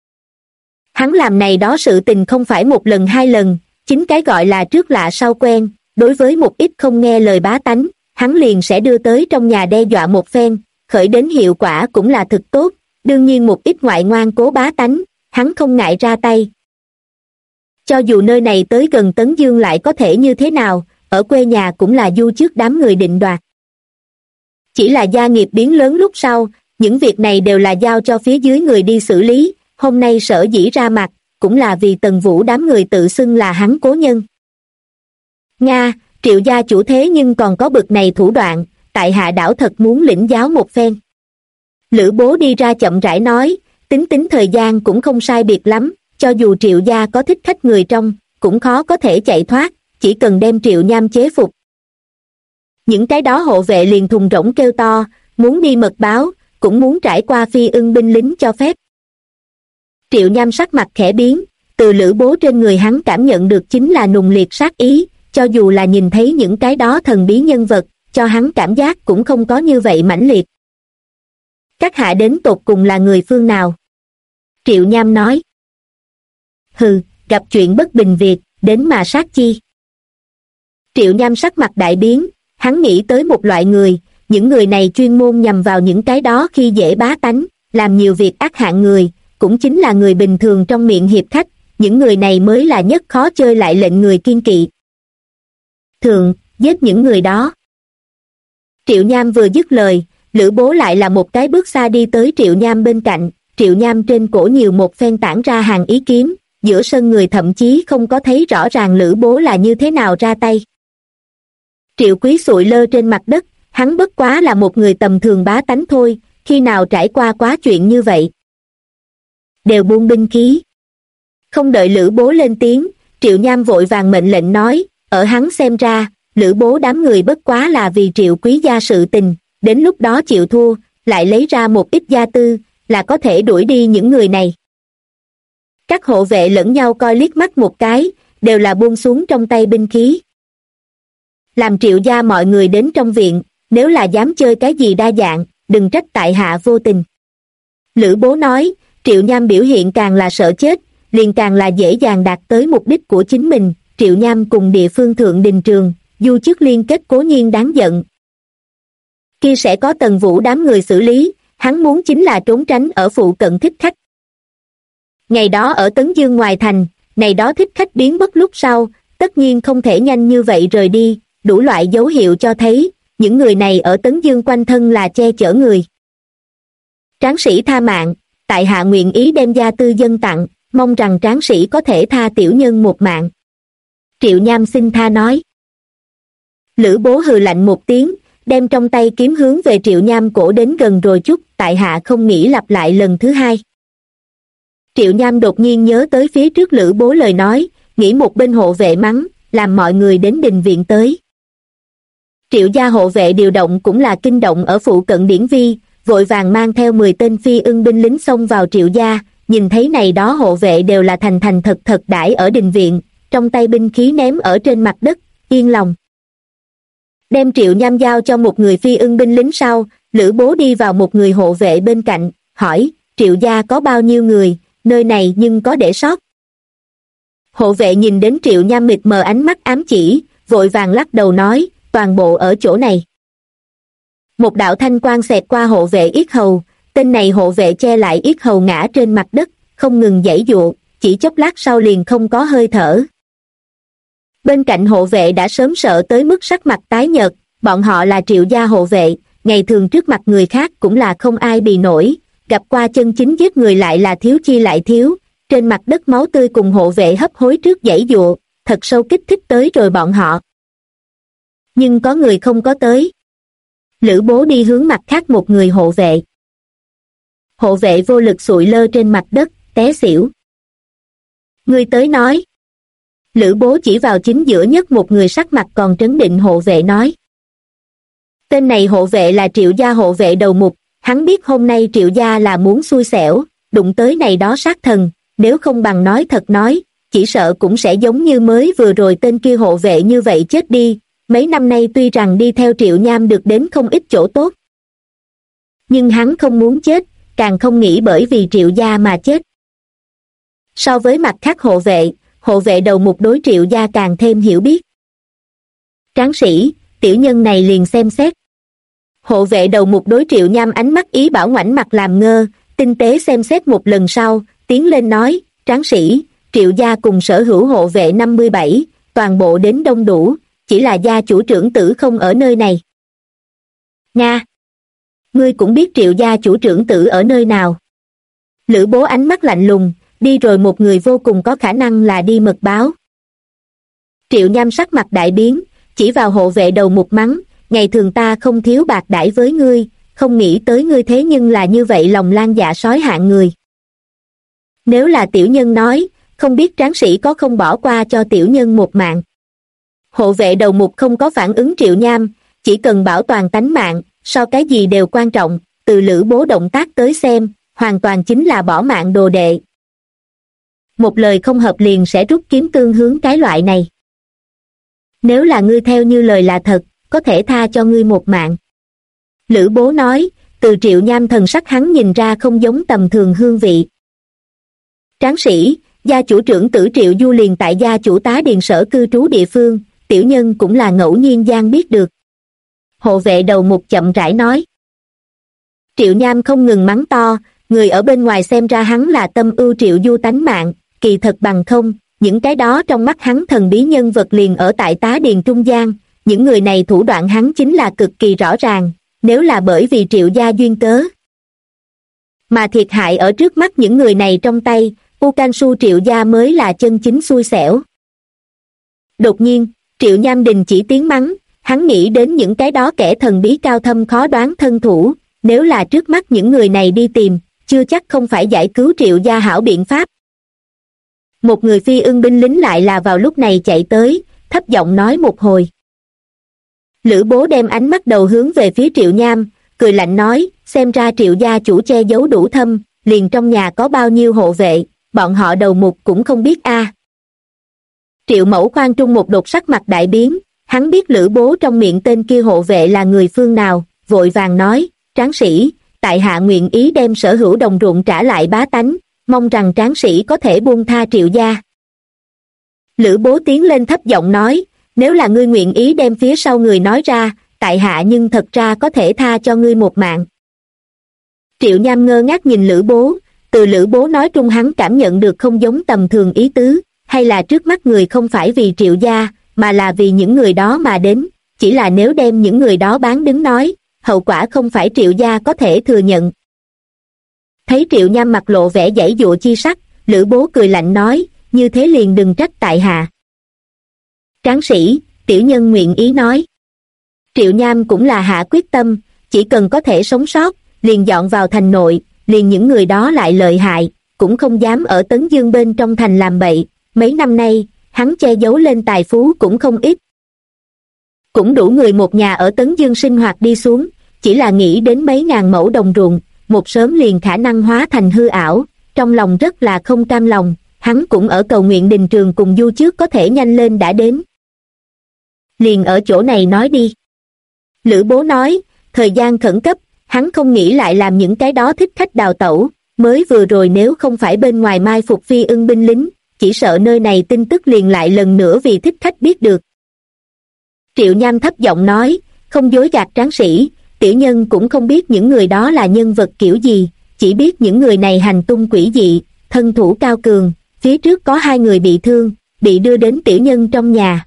Speaker 1: Hắn làm này đó sự tình không phải một lần hai lần, chính cái gọi là trước lạ sau quen, đối với một ít không nghe lời bá tánh, hắn liền sẽ đưa tới trong nhà đe dọa một phen, khởi đến hiệu quả cũng là thực tốt, đương nhiên một ít ngoại ngoan cố bá tánh, hắn không ngại ra tay. Cho dù nơi này tới gần Tấn Dương lại có thể như thế nào, ở quê nhà cũng là du trước đám người định đoạt. Chỉ là gia nghiệp biến lớn lúc sau, những việc này đều là giao cho phía dưới người đi xử lý, hôm nay sở dĩ ra mặt, cũng là vì Tần Vũ đám người tự xưng là hắn cố nhân. Nga, Triệu gia chủ thế nhưng còn có bực này thủ đoạn, tại hạ đảo thật muốn lĩnh giáo một phen. Lữ Bố đi ra chậm rãi nói, tính thời gian cũng không sai biệt lắm, cho dù Triệu gia có thích khách người trong, cũng khó có thể chạy thoát, chỉ cần đem Triệu Nham chế phục. Những cái đó hộ vệ liền thùng rỗng kêu to, muốn đi mật báo, cũng muốn trải qua phi ưng binh lính cho phép. Triệu Nham sắc mặt khẽ biến, từ Lữ Bố trên người hắn cảm nhận được chính là nùng liệt sát ý, cho dù là nhìn thấy những cái đó thần bí nhân vật, cho hắn cảm giác cũng không có như vậy mãnh liệt. Các hạ đến tột cùng là người phương nào? Triệu Nham nói. Hừ, gặp chuyện bất bình việc, đến mà sát chi. Triệu Nham sắc mặt đại biến, hắn nghĩ tới một loại người, những người này chuyên môn nhằm vào những cái đó khi dễ bá tánh, làm nhiều việc ác hạng người, cũng chính là người bình thường trong miệng hiệp khách, những người này mới là nhất khó chơi lại lệnh người kiên kỵ. Thường, giết những người đó. Triệu Nham vừa dứt lời, Lữ Bố lại là một cái bước xa đi tới Triệu Nham bên cạnh, Triệu Nham trên cổ nhiều một phen tản ra hàng ý kiếm, giữa sân người thậm chí không có thấy rõ ràng Lữ Bố là như thế nào ra tay. Triệu Quý sụi lơ trên mặt đất, hắn bất quá là một người tầm thường bá tánh thôi, khi nào trải qua quá chuyện như vậy. Đều buông binh khí. Không đợi Lữ Bố lên tiếng, Triệu Nham vội vàng mệnh lệnh nói, ở hắn xem ra, Lữ Bố đám người bất quá là vì Triệu Quý gia sự tình, đến lúc đó chịu thua, lại lấy ra một ít gia tư, là có thể đuổi đi những người này. Các hộ vệ lẫn nhau coi liếc mắt một cái, đều là buông xuống trong tay binh khí. Làm Triệu gia mọi người đến trong viện, nếu là dám chơi cái gì đa dạng, đừng trách tại hạ vô tình. Lữ Bố nói, Triệu Nham biểu hiện càng là sợ chết, liền càng là dễ dàng đạt tới mục đích của chính mình. Triệu Nham cùng địa phương thượng đình trường, du chức liên kết cố nhiên đáng giận. Kia sẽ có Tần Vũ đám người xử lý, hắn muốn chính là trốn tránh ở phụ cận thích khách. Ngày đó ở Tấn Dương ngoài thành, này đó thích khách biến mất lúc sau, tất nhiên không thể nhanh như vậy rời đi, đủ loại dấu hiệu cho thấy, những người này ở Tấn Dương quanh thân là che chở người. Tráng sĩ tha mạng, tại hạ nguyện ý đem gia tư dân tặng, mong rằng tráng sĩ có thể tha tiểu nhân một mạng. Triệu Nham xin tha nói. Lữ Bố hừ lạnh một tiếng, đem trong tay kiếm hướng về Triệu Nham cổ đến gần rồi chút, tại hạ không nghĩ lặp lại lần thứ hai. Triệu Nham đột nhiên nhớ tới phía trước Lữ Bố lời nói, nghĩ một bên hộ vệ mắng, làm mọi người đến đình viện tới. Triệu gia hộ vệ điều động cũng là kinh động ở phụ cận điển vi, vội vàng mang theo 10 tên phi ưng binh lính xông vào Triệu gia. Nhìn thấy này đó hộ vệ đều là thành thành thật thật đãi ở đình viện, trong tay binh khí ném ở trên mặt đất, yên lòng. Đem Triệu Nham giao cho một người phi ưng binh lính sau, Lữ Bố đi vào một người hộ vệ bên cạnh, hỏi, Triệu gia có bao nhiêu người, nơi này nhưng có để sót. Hộ vệ nhìn đến Triệu Nham mịt mờ ánh mắt ám chỉ, vội vàng lắc đầu nói, toàn bộ ở chỗ này. Một đạo thanh quang xẹt qua hộ vệ yết hầu, tên này hộ vệ che lại yết hầu ngã trên mặt đất, không ngừng giãy giụa, chỉ chốc lát sau liền không có hơi thở. Bên cạnh hộ vệ đã sớm sợ tới mức sắc mặt tái nhợt, bọn họ là Triệu gia hộ vệ, ngày thường trước mặt người khác cũng là không ai bì nổi, gặp qua chân chính giết người lại là thiếu chi lại thiếu, trên mặt đất máu tươi cùng hộ vệ hấp hối trước giãy giụa, thật sâu kích thích tới rồi bọn họ. Nhưng có người không có tới. Lữ Bố đi hướng mặt khác một người hộ vệ. Hộ vệ vô lực sụi lơ trên mặt đất, té xỉu. Người tới nói. Lữ Bố chỉ vào chính giữa nhất một người sắc mặt còn trấn định hộ vệ nói. Tên này hộ vệ là Triệu gia hộ vệ đầu mục, hắn biết hôm nay Triệu gia là muốn xui xẻo, đụng tới này đó sát thần, nếu không bằng nói thật nói, chỉ sợ cũng sẽ giống như mới vừa rồi tên kia hộ vệ như vậy chết đi. Mấy năm nay tuy rằng đi theo Triệu Nham được đến không ít chỗ tốt, nhưng hắn không muốn chết, càng không nghĩ bởi vì Triệu gia mà chết. So với mặt khác hộ vệ đầu mục đối Triệu gia càng thêm hiểu biết. Tráng sĩ, tiểu nhân này liền xem xét. Hộ vệ đầu mục đối Triệu Nham ánh mắt ý bảo ngoảnh mặt làm ngơ, tinh tế xem xét một lần sau, tiến lên nói, tráng sĩ, Triệu gia cùng sở hữu hộ vệ 57, toàn bộ đến đông đủ, chỉ là gia chủ trưởng tử không ở nơi này. Nga! Ngươi cũng biết Triệu gia chủ trưởng tử ở nơi nào. Lữ Bố ánh mắt lạnh lùng, đi rồi một người vô cùng có khả năng là đi mật báo. Triệu Nham sắc mặt đại biến, chỉ vào hộ vệ đầu mục mắng, ngày thường ta không thiếu bạc đãi với ngươi, không nghĩ tới ngươi thế nhưng là như vậy lòng lan dạ sói hạng người. Nếu là tiểu nhân nói, không biết tráng sĩ có không bỏ qua cho tiểu nhân một mạng. Hộ vệ đầu mục không có phản ứng Triệu Nham, chỉ cần bảo toàn tánh mạng, so cái gì đều quan trọng, từ Lữ Bố động tác tới xem, hoàn toàn chính là bỏ mạng đồ đệ. Một lời không hợp liền sẽ rút kiếm tương hướng cái loại này. Nếu là ngươi theo như lời là thật, có thể tha cho ngươi một mạng. Lữ Bố nói, từ Triệu Nham thần sắc hắn nhìn ra không giống tầm thường hương vị. Tráng sĩ, gia chủ trưởng tử Triệu Du liền tại gia chủ tá điền sở cư trú địa phương, tiểu nhân cũng là ngẫu nhiên gian biết được. Hộ vệ đầu mục chậm rãi nói. Triệu Nham không ngừng mắng to, người ở bên ngoài xem ra hắn là tâm ưu Triệu Du tánh mạng, kỳ thật bằng không, những cái đó trong mắt hắn thần bí nhân vật liền ở tại tá điền trung gian, những người này thủ đoạn hắn chính là cực kỳ rõ ràng, nếu là bởi vì Triệu gia duyên cớ. Mà thiệt hại ở trước mắt những người này trong tay, U Can Su Triệu gia mới là chân chính xui xẻo. Đột nhiên, Triệu Nham đình chỉ tiếng mắng, hắn nghĩ đến những cái đó kẻ thần bí cao thâm khó đoán thân thủ, nếu là trước mắt những người này đi tìm, chưa chắc không phải giải cứu Triệu gia hảo biện pháp. Một người phi ưng binh lính lại là vào lúc này chạy tới, thấp giọng nói một hồi. Lữ Bố đem ánh mắt đầu hướng về phía Triệu Nham, cười lạnh nói, xem ra Triệu gia chủ che giấu đủ thâm, liền trong nhà có bao nhiêu hộ vệ, bọn họ đầu mục cũng không biết a. Triệu Mẫu khoan trung một đột sắc mặt đại biến, hắn biết Lữ Bố trong miệng tên kia hộ vệ là người phương nào, vội vàng nói, tráng sĩ, tại hạ nguyện ý đem sở hữu đồng ruộng trả lại bá tánh, mong rằng tráng sĩ có thể buông tha Triệu gia. Lữ Bố tiến lên thấp giọng nói, nếu là ngươi nguyện ý đem phía sau người nói ra, tại hạ nhưng thật ra có thể tha cho ngươi một mạng. Triệu Nham ngơ ngác nhìn Lữ Bố, từ Lữ Bố nói trung hắn cảm nhận được không giống tầm thường ý tứ, hay là trước mắt người không phải vì Triệu gia, mà là vì những người đó mà đến, chỉ là nếu đem những người đó bán đứng nói, hậu quả không phải Triệu gia có thể thừa nhận. Thấy Triệu Nham mặt lộ vẻ giãy giụa chi sắc, Lữ Bố cười lạnh nói, như thế liền đừng trách tại hạ. Tráng sĩ, tiểu nhân nguyện ý nói. Triệu Nham cũng là hạ quyết tâm, chỉ cần có thể sống sót, liền dọn vào thành nội, liền những người đó lại lợi hại, cũng không dám ở Tấn Dương bên trong thành làm bậy, mấy năm nay, hắn che giấu lên tài phú cũng không ít. Cũng đủ người một nhà ở Tấn Dương sinh hoạt đi xuống, chỉ là nghĩ đến mấy ngàn mẫu đồng ruộng, một sớm liền khả năng hóa thành hư ảo, trong lòng rất là không cam lòng, hắn cũng ở cầu nguyện Đình Trường cùng Du Trước có thể nhanh lên đã đến. Liền ở chỗ này nói đi. Lữ Bố nói, thời gian khẩn cấp, hắn không nghĩ lại làm những cái đó thích khách đào tẩu, mới vừa rồi nếu không phải bên ngoài mai phục Phi Ưng binh lính, chỉ sợ nơi này tin tức liền lại lần nữa vì thích khách biết được. Triệu Nham thấp giọng nói, không dối gạt tráng sĩ, tiểu nhân cũng không biết những người đó là nhân vật kiểu gì, chỉ biết những người này hành tung quỷ dị, thân thủ cao cường, phía trước có 2 người bị thương, bị đưa đến tiểu nhân trong nhà.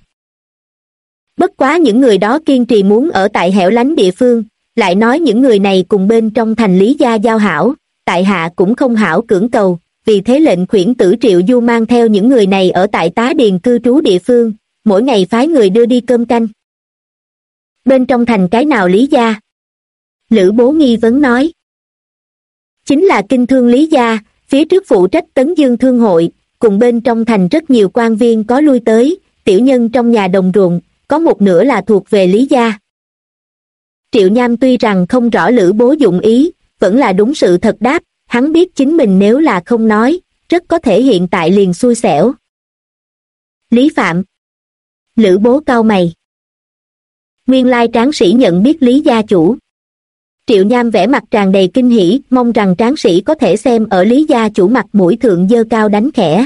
Speaker 1: Bất quá những người đó kiên trì muốn ở tại hẻo lánh địa phương, lại nói những người này cùng bên trong thành Lý gia giao hảo, tại hạ cũng không hảo cưỡng cầu, vì thế lệnh khuyển tử Triệu Du mang theo những người này ở tại Tá Điền cư trú địa phương, mỗi ngày phái người đưa đi cơm canh. Bên trong thành cái nào Lý gia? Lữ Bố nghi vấn nói. Chính là kinh thương Lý gia, phía trước phụ trách Tấn Dương Thương hội, cùng bên trong thành rất nhiều quan viên có lui tới, tiểu nhân trong nhà đồng ruộng, có một nửa là thuộc về Lý gia. Triệu Nham tuy rằng không rõ Lữ Bố dụng ý, vẫn là đúng sự thật đáp, hắn biết chính mình nếu là không nói, rất có thể hiện tại liền xui xẻo. Lý Phạm. Lữ Bố cau mày. Nguyên lai tráng sĩ nhận biết Lý gia chủ. Triệu Nham vẻ mặt tràn đầy kinh hỉ, mong rằng tráng sĩ có thể xem ở Lý gia chủ mặt mũi thượng giơ cao đánh khẽ.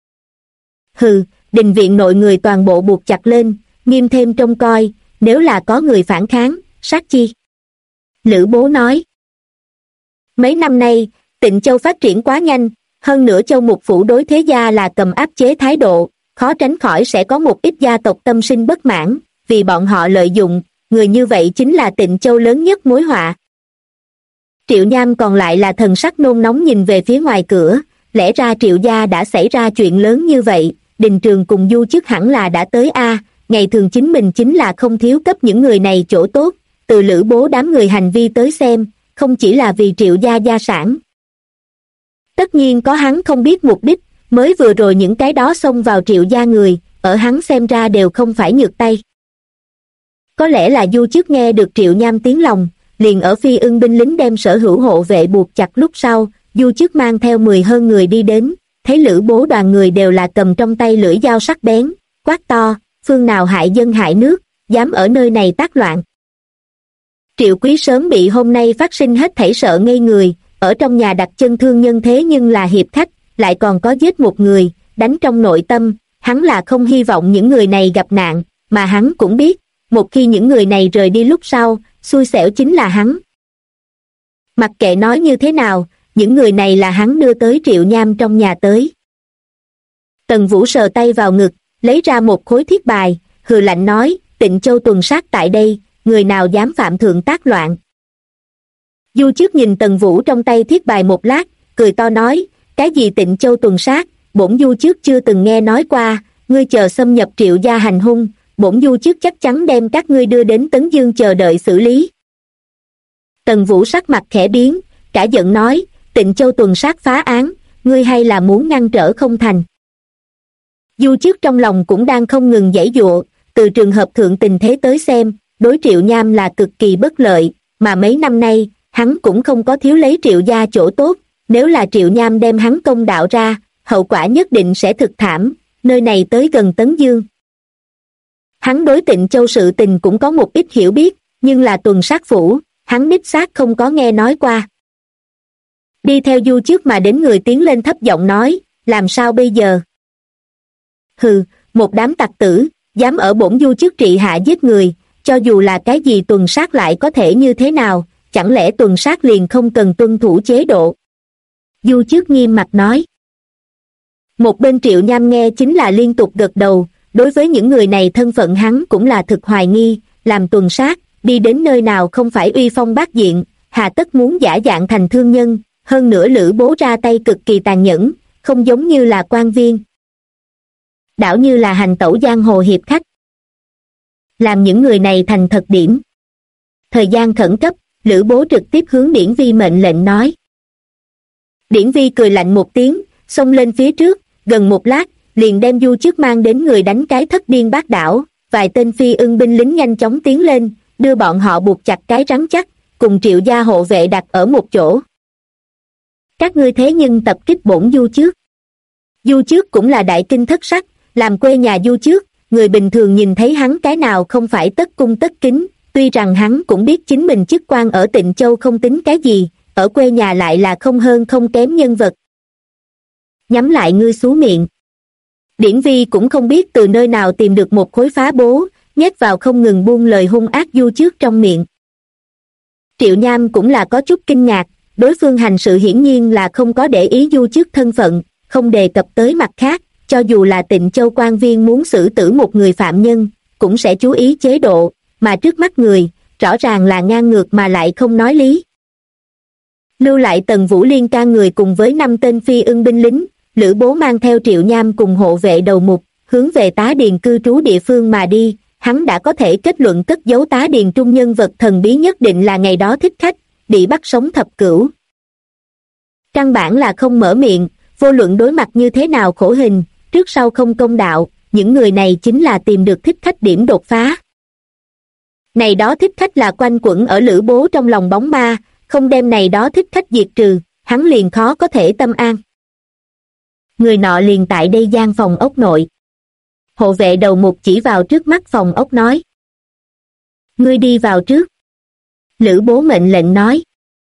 Speaker 1: Hừ, đình viện nội người toàn bộ buộc chặt lên, nghiêm thêm trông coi, nếu là có người phản kháng, sát chi. Lữ Bố nói. Mấy năm nay, Tịnh Châu phát triển quá nhanh, hơn nữa Châu Mục Phủ đối thế gia là cầm áp chế thái độ, khó tránh khỏi sẽ có một ít gia tộc tâm sinh bất mãn, vì bọn họ lợi dụng, người như vậy chính là Tịnh Châu lớn nhất mối họa. Triệu Nham còn lại là thần sắc nôn nóng nhìn về phía ngoài cửa, lẽ ra Triệu gia đã xảy ra chuyện lớn như vậy, Đình Trường cùng Du Chức hẳn là đã tới a, ngày thường chính mình chính là không thiếu cấp những người này chỗ tốt, từ Lữ Bố đám người hành vi tới xem, không chỉ là vì Triệu gia gia sản. Tất nhiên có hắn không biết mục đích, mới vừa rồi những cái đó xông vào Triệu gia người, ở hắn xem ra đều không phải nhược tay. Có lẽ là Du Chức nghe được Triệu Nham tiếng lòng, liền ở Phi Ưng binh lính đem sở hữu hộ vệ buộc chặt lúc sau, Du Chức mang theo 10 hơn người đi đến, thấy Lữ Bố đoàn người đều là cầm trong tay lưỡi dao sắc bén, quát to, phương nào hại dân hại nước, dám ở nơi này tác loạn. Triệu Quý sớm bị hôm nay phát sinh hết thảy sợ ngây người, ở trong nhà đặt chân thương nhân thế nhưng là hiệp khách, lại còn có giết một người, đánh trong nội tâm, hắn là không hy vọng những người này gặp nạn, mà hắn cũng biết, một khi những người này rời đi lúc sau, xui xẻo chính là hắn. Mặc kệ nói như thế nào, những người này là hắn đưa tới Triệu Nham trong nhà tới. Tần Vũ sờ tay vào ngực, lấy ra một khối thiết bài, hừ lạnh nói, Tịnh Châu tuần sát tại đây, người nào dám phạm thượng tác loạn. Du Chức nhìn Tần Vũ trong tay thiết bài một lát, cười to nói, cái gì Tịnh Châu tuần sát, bổn Du Chức chưa từng nghe nói qua, ngươi chờ xâm nhập Triệu gia hành hung, bổn Du Chức chắc chắn đem các ngươi đưa đến Tấn Dương chờ đợi xử lý. Tần Vũ sắc mặt khẽ biến, cả giận nói, Tịnh Châu tuần sát phá án, ngươi hay là muốn ngăn trở không thành. Du Chức trong lòng cũng đang không ngừng giãy giụa, từ trường hợp thượng tình thế tới xem, đối Triệu Nham là cực kỳ bất lợi, mà mấy năm nay, hắn cũng không có thiếu lấy Triệu gia chỗ tốt, nếu là Triệu Nham đem hắn công đạo ra, hậu quả nhất định sẽ thực thảm, nơi này tới gần Tấn Dương. Hắn đối Tịnh Châu sự tình cũng có một ít hiểu biết, nhưng là tuần sát phủ, hắn đích xác không có nghe nói qua. Đi theo Du Chức mà đến người tiến lên thấp giọng nói, làm sao bây giờ? Hừ, một đám tặc tử, dám ở bổn Du Chức trị hạ giết người, cho dù là cái gì tuần sát lại có thể như thế nào, chẳng lẽ tuần sát liền không cần tuân thủ chế độ? Du Chức nghiêm mặt nói. Một bên Triệu Nham nghe chính là liên tục gật đầu, đối với những người này thân phận hắn cũng là thực hoài nghi, làm tuần sát, đi đến nơi nào không phải uy phong bát diện, hà tất muốn giả dạng thành thương nhân, hơn nữa Lữ Bố ra tay cực kỳ tàn nhẫn, không giống như là quan viên. Đảo như là hành tẩu giang hồ hiệp khách. Làm những người này thành thật điểm. Thời gian khẩn cấp, Lữ Bố trực tiếp hướng Điển Vi mệnh lệnh nói. Điển Vi cười lạnh một tiếng, xông lên phía trước, gần một lát, liền đem Du Chức mang đến người đánh cái thất điên bát đảo, vài tên Phi Ưng binh lính nhanh chóng tiến lên, đưa bọn họ buộc chặt cái rắn chắc, cùng Triệu gia hộ vệ đặt ở một chỗ. Các ngươi thế nhưng tập kích bổn Du Chước. Du Chước cũng là đại kinh thất sắc, làm quê nhà Du Chước, người bình thường nhìn thấy hắn cái nào không phải tất cung tất kính, tuy rằng hắn cũng biết chính mình chức quan ở Tịnh Châu không tính cái gì, ở quê nhà lại là không hơn không kém nhân vật. Nhắm lại ngươi xú miệng. Điển Vi cũng không biết từ nơi nào tìm được một khối phá bố, nhét vào không ngừng buông lời hung ác Du Chước trong miệng. Triệu Nham cũng là có chút kinh ngạc, đối phương hành sự hiển nhiên là không có để ý Du Chước thân phận, không đề cập tới mặt khác, cho dù là Tịnh Châu quan viên muốn xử tử một người phạm nhân, cũng sẽ chú ý chế độ, mà trước mắt người, rõ ràng là ngang ngược mà lại không nói lý. Lưu lại Tần Vũ Liên can người cùng với 5 tên phi ưng binh lính, Lữ Bố mang theo Triệu Nham cùng hộ vệ đầu mục, hướng về Tá Điền cư trú địa phương mà đi, hắn đã có thể kết luận cất giấu Tá Điền trung nhân vật thần bí nhất định là ngày đó thích khách, bị bắt sống thập cửu. Căn bản là không mở miệng, vô luận đối mặt như thế nào khổ hình, trước sau không công đạo, những người này chính là tìm được thích khách điểm đột phá. Này đó thích khách là quanh quẩn ở Lữ Bố trong lòng bóng ma, không đem này đó thích khách diệt trừ, hắn liền khó có thể tâm an. Người nọ liền tại đây gian phòng ốc nội. Hộ vệ đầu mục chỉ vào trước mắt phòng ốc nói. Ngươi đi vào trước. Lữ Bố mệnh lệnh nói.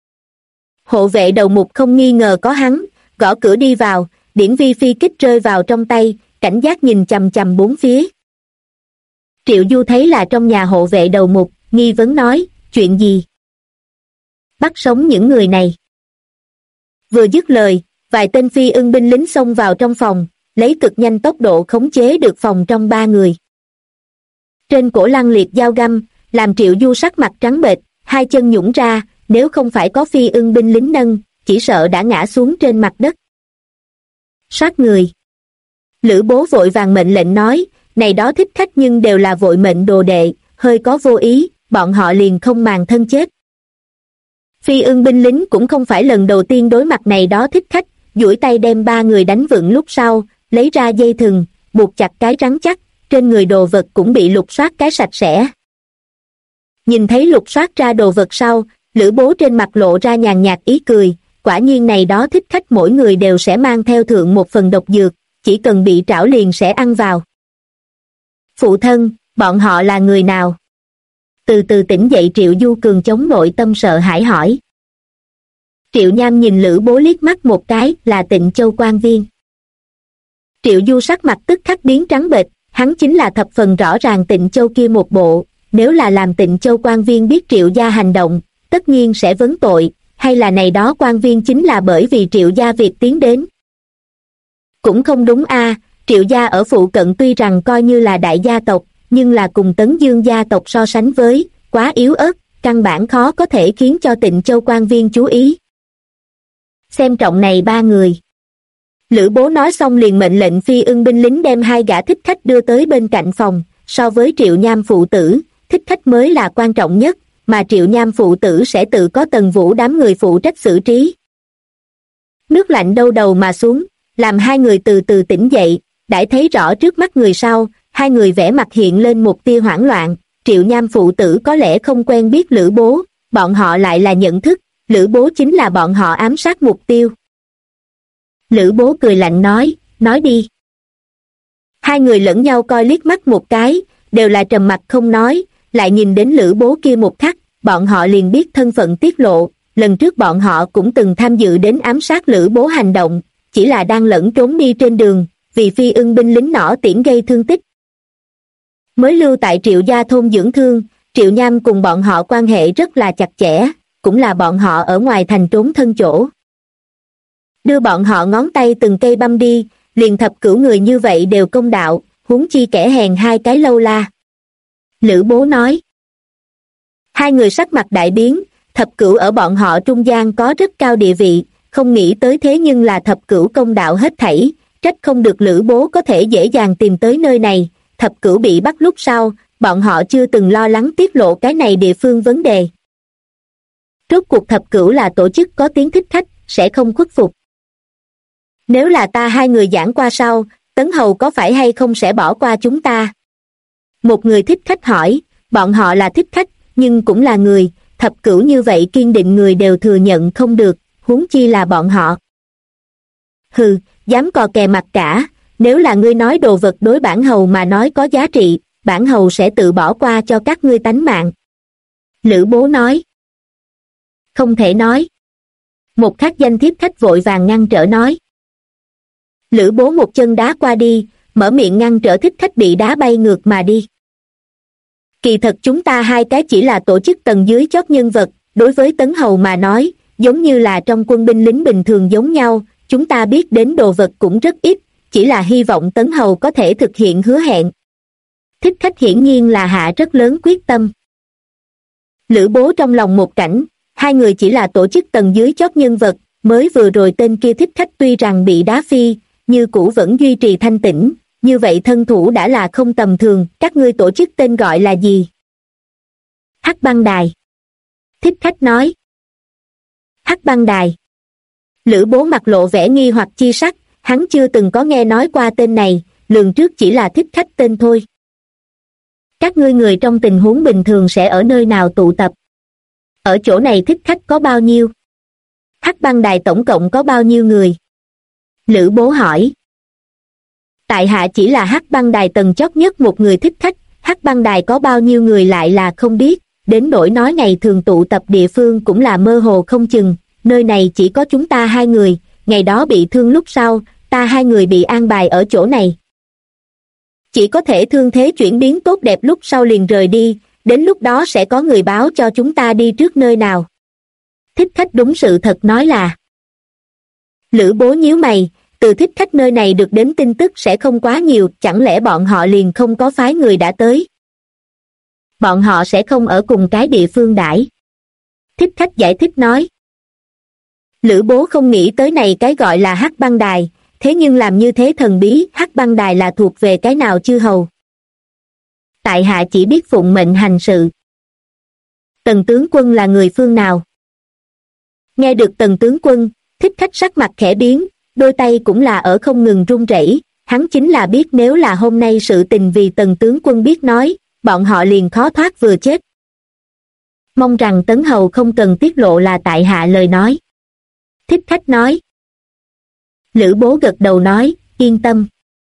Speaker 1: Hộ vệ đầu mục không nghi ngờ có hắn, gõ cửa đi vào, Điển Vi phi kích rơi vào trong tay, cảnh giác nhìn chằm chằm bốn phía. Triệu Du thấy là trong nhà hộ vệ đầu mục, nghi vấn nói, chuyện gì? Bắt sống những người này. Vừa dứt lời, vài tên phi ưng binh lính xông vào trong phòng, lấy cực nhanh tốc độ khống chế được phòng trong 3 người. Trên cổ lăng liệt dao găm, làm Triệu Du sắc mặt trắng bệch, hai chân nhũn ra, nếu không phải có phi ưng binh lính nâng, chỉ sợ đã ngã xuống trên mặt đất. Soát người. Lữ Bố vội vàng mệnh lệnh nói, này đó thích khách nhưng đều là vội mệnh đồ đệ, hơi có vô ý, bọn họ liền không màng thân chết. Phi ưng binh lính cũng không phải lần đầu tiên đối mặt này đó thích khách, duỗi tay đem 3 người đánh vựng lúc sau, lấy ra dây thừng, buộc chặt cái rắn chắc, trên người đồ vật cũng bị lục soát cái sạch sẽ. Nhìn thấy lục soát ra đồ vật sau, Lữ Bố trên mặt lộ ra nhàn nhạt ý cười, quả nhiên này đó thích khách mỗi người đều sẽ mang theo thượng một phần độc dược, chỉ cần bị trảo liền sẽ ăn vào. Phụ thân, bọn họ là người nào? Từ từ tỉnh dậy Triệu Du cường chống nội tâm sợ hãi hỏi. Triệu Nham nhìn Lữ Bố liếc mắt một cái, là Tịnh Châu quan viên. Triệu Du sắc mặt tức khắc biến trắng bệch, hắn chính là thập phần rõ ràng Tịnh Châu kia một bộ, nếu là làm Tịnh Châu quan viên biết Triệu gia hành động, tất nhiên sẽ vấn tội, hay là này đó quan viên chính là bởi vì Triệu gia việc tiến đến. Cũng không đúng a, Triệu gia ở phụ cận tuy rằng coi như là đại gia tộc, nhưng là cùng Tấn Dương gia tộc so sánh với, quá yếu ớt, căn bản khó có thể khiến cho Tịnh Châu quan viên chú ý. Xem trọng này 3 người. Lữ Bố nói xong liền mệnh lệnh phi ưng binh lính đem 2 gã thích khách đưa tới bên cạnh phòng, so với Triệu Nham phụ tử, thích khách mới là quan trọng nhất, mà Triệu Nham phụ tử sẽ tự có Tần Vũ đám người phụ trách xử trí. Nước lạnh đâu đầu mà xuống, làm 2 người từ từ tỉnh dậy, đã thấy rõ trước mắt người sau, 2 người vẻ mặt hiện lên một tia hoảng loạn, Triệu Nham phụ tử có lẽ không quen biết Lữ Bố, bọn họ lại là nhận thức, Lữ Bố chính là bọn họ ám sát mục tiêu. Lữ Bố cười lạnh nói đi. 2 người lẫn nhau coi liếc mắt một cái, đều là trầm mặc không nói, lại nhìn đến Lữ Bố kia một khắc, bọn họ liền biết thân phận tiết lộ, lần trước bọn họ cũng từng tham dự đến ám sát Lữ Bố hành động, chỉ là đang lẫn trốn đi trên đường, vì phi ưng binh lính nỏ tiễn gây thương tích. Mới lưu tại Triệu gia thôn dưỡng thương, Triệu Nham cùng bọn họ quan hệ rất là chặt chẽ, cũng là bọn họ ở ngoài thành trốn thân chỗ. Đưa bọn họ ngón tay từng cây băm đi, liền thập cửu người như vậy đều công đạo, huống chi kẻ hèn 2 cái lâu la. Lữ Bố nói. 2 người sắc mặt đại biến, thập cửu ở bọn họ trung gian có rất cao địa vị, không nghĩ tới thế nhưng là thập cửu công đạo hết thảy, trách không được Lữ Bố có thể dễ dàng tìm tới nơi này, thập cửu bị bắt lúc sau, bọn họ chưa từng lo lắng tiết lộ cái này địa phương vấn đề. Rốt cuộc thập cửu là tổ chức có tiếng thích khách, sẽ không khuất phục. Nếu là ta 2 người giảng qua sau, Tấn Hầu có phải hay không sẽ bỏ qua chúng ta? Một người thích khách hỏi, bọn họ là thích khách, nhưng cũng là người, Thập Cửu như vậy kiên định người đều thừa nhận không được, huống chi là bọn họ. Hừ, dám cò kè mặt cả, nếu là ngươi nói đồ vật đối bản hầu mà nói có giá trị, bản hầu sẽ tự bỏ qua cho các ngươi tánh mạng. Lữ Bố nói. Không thể nói. Một khắc danh thiếp khách vội vàng ngăn trở nói. Lữ Bố một chân đá qua đi, mở miệng ngăn trở thích khách bị đá bay ngược mà đi. Kỳ thật chúng ta hai cái chỉ là tổ chức tầng dưới chót nhân vật, đối với Tấn Hầu mà nói, giống như là trong quân binh lính bình thường giống nhau, chúng ta biết đến đồ vật cũng rất ít, chỉ là hy vọng Tấn Hầu có thể thực hiện hứa hẹn. Thích khách hiển nhiên là hạ rất lớn quyết tâm. Lữ Bố trong lòng một cảnh, hai người chỉ là tổ chức tầng dưới chót nhân vật, mới vừa rồi tên kia thích khách tuy rằng bị đá phi, như cũ vẫn duy trì thanh tĩnh, như vậy thân thủ đã là không tầm thường, các ngươi tổ chức tên gọi là gì? Hắc Băng Đài. Thích khách nói. Hắc Băng Đài. Lữ Bố mặt lộ vẻ nghi hoặc chi sắc, hắn chưa từng có nghe nói qua tên này, lường trước chỉ là thích khách tên thôi. Các ngươi người trong tình huống bình thường sẽ ở nơi nào tụ tập? Ở chỗ này thích khách có bao nhiêu? Hắc Băng Đài tổng cộng có bao nhiêu người? Lữ Bố hỏi. Tại hạ chỉ là Hắc Băng Đài tầng chót nhất một người thích khách, Hắc Băng Đài có bao nhiêu người lại là không biết, đến nỗi nói ngày thường tụ tập địa phương cũng là mơ hồ không chừng, nơi này chỉ có chúng ta hai người, ngày đó bị thương lúc sau, ta hai người bị an bài ở chỗ này. Chỉ có thể thương thế chuyển biến tốt đẹp lúc sau liền rời đi, đến lúc đó sẽ có người báo cho chúng ta đi trước nơi nào. Thích khách đúng sự thật nói là. Lữ Bố nhíu mày, từ thích khách nơi này được đến tin tức sẽ không quá nhiều, chẳng lẽ bọn họ liền không có phái người đã tới? Bọn họ sẽ không ở cùng cái địa phương đãi. Thích khách giải thích nói. Lữ Bố không nghĩ tới này cái gọi là Hắc Băng Đài, thế nhưng làm như thế thần bí, Hắc Băng Đài là thuộc về cái nào chư hầu? Tại hạ chỉ biết phụng mệnh hành sự. Tần tướng quân là người phương nào? Nghe được Tần tướng quân, thích khách sắc mặt khẽ biến, đôi tay cũng là ở không ngừng run rẩy. Hắn chính là biết nếu là hôm nay sự tình vì Tần tướng quân biết nói, bọn họ liền khó thoát vừa chết. Mong rằng Tấn Hầu không cần tiết lộ là tại hạ lời nói. Thích khách nói. Lữ Bố gật đầu nói, yên tâm.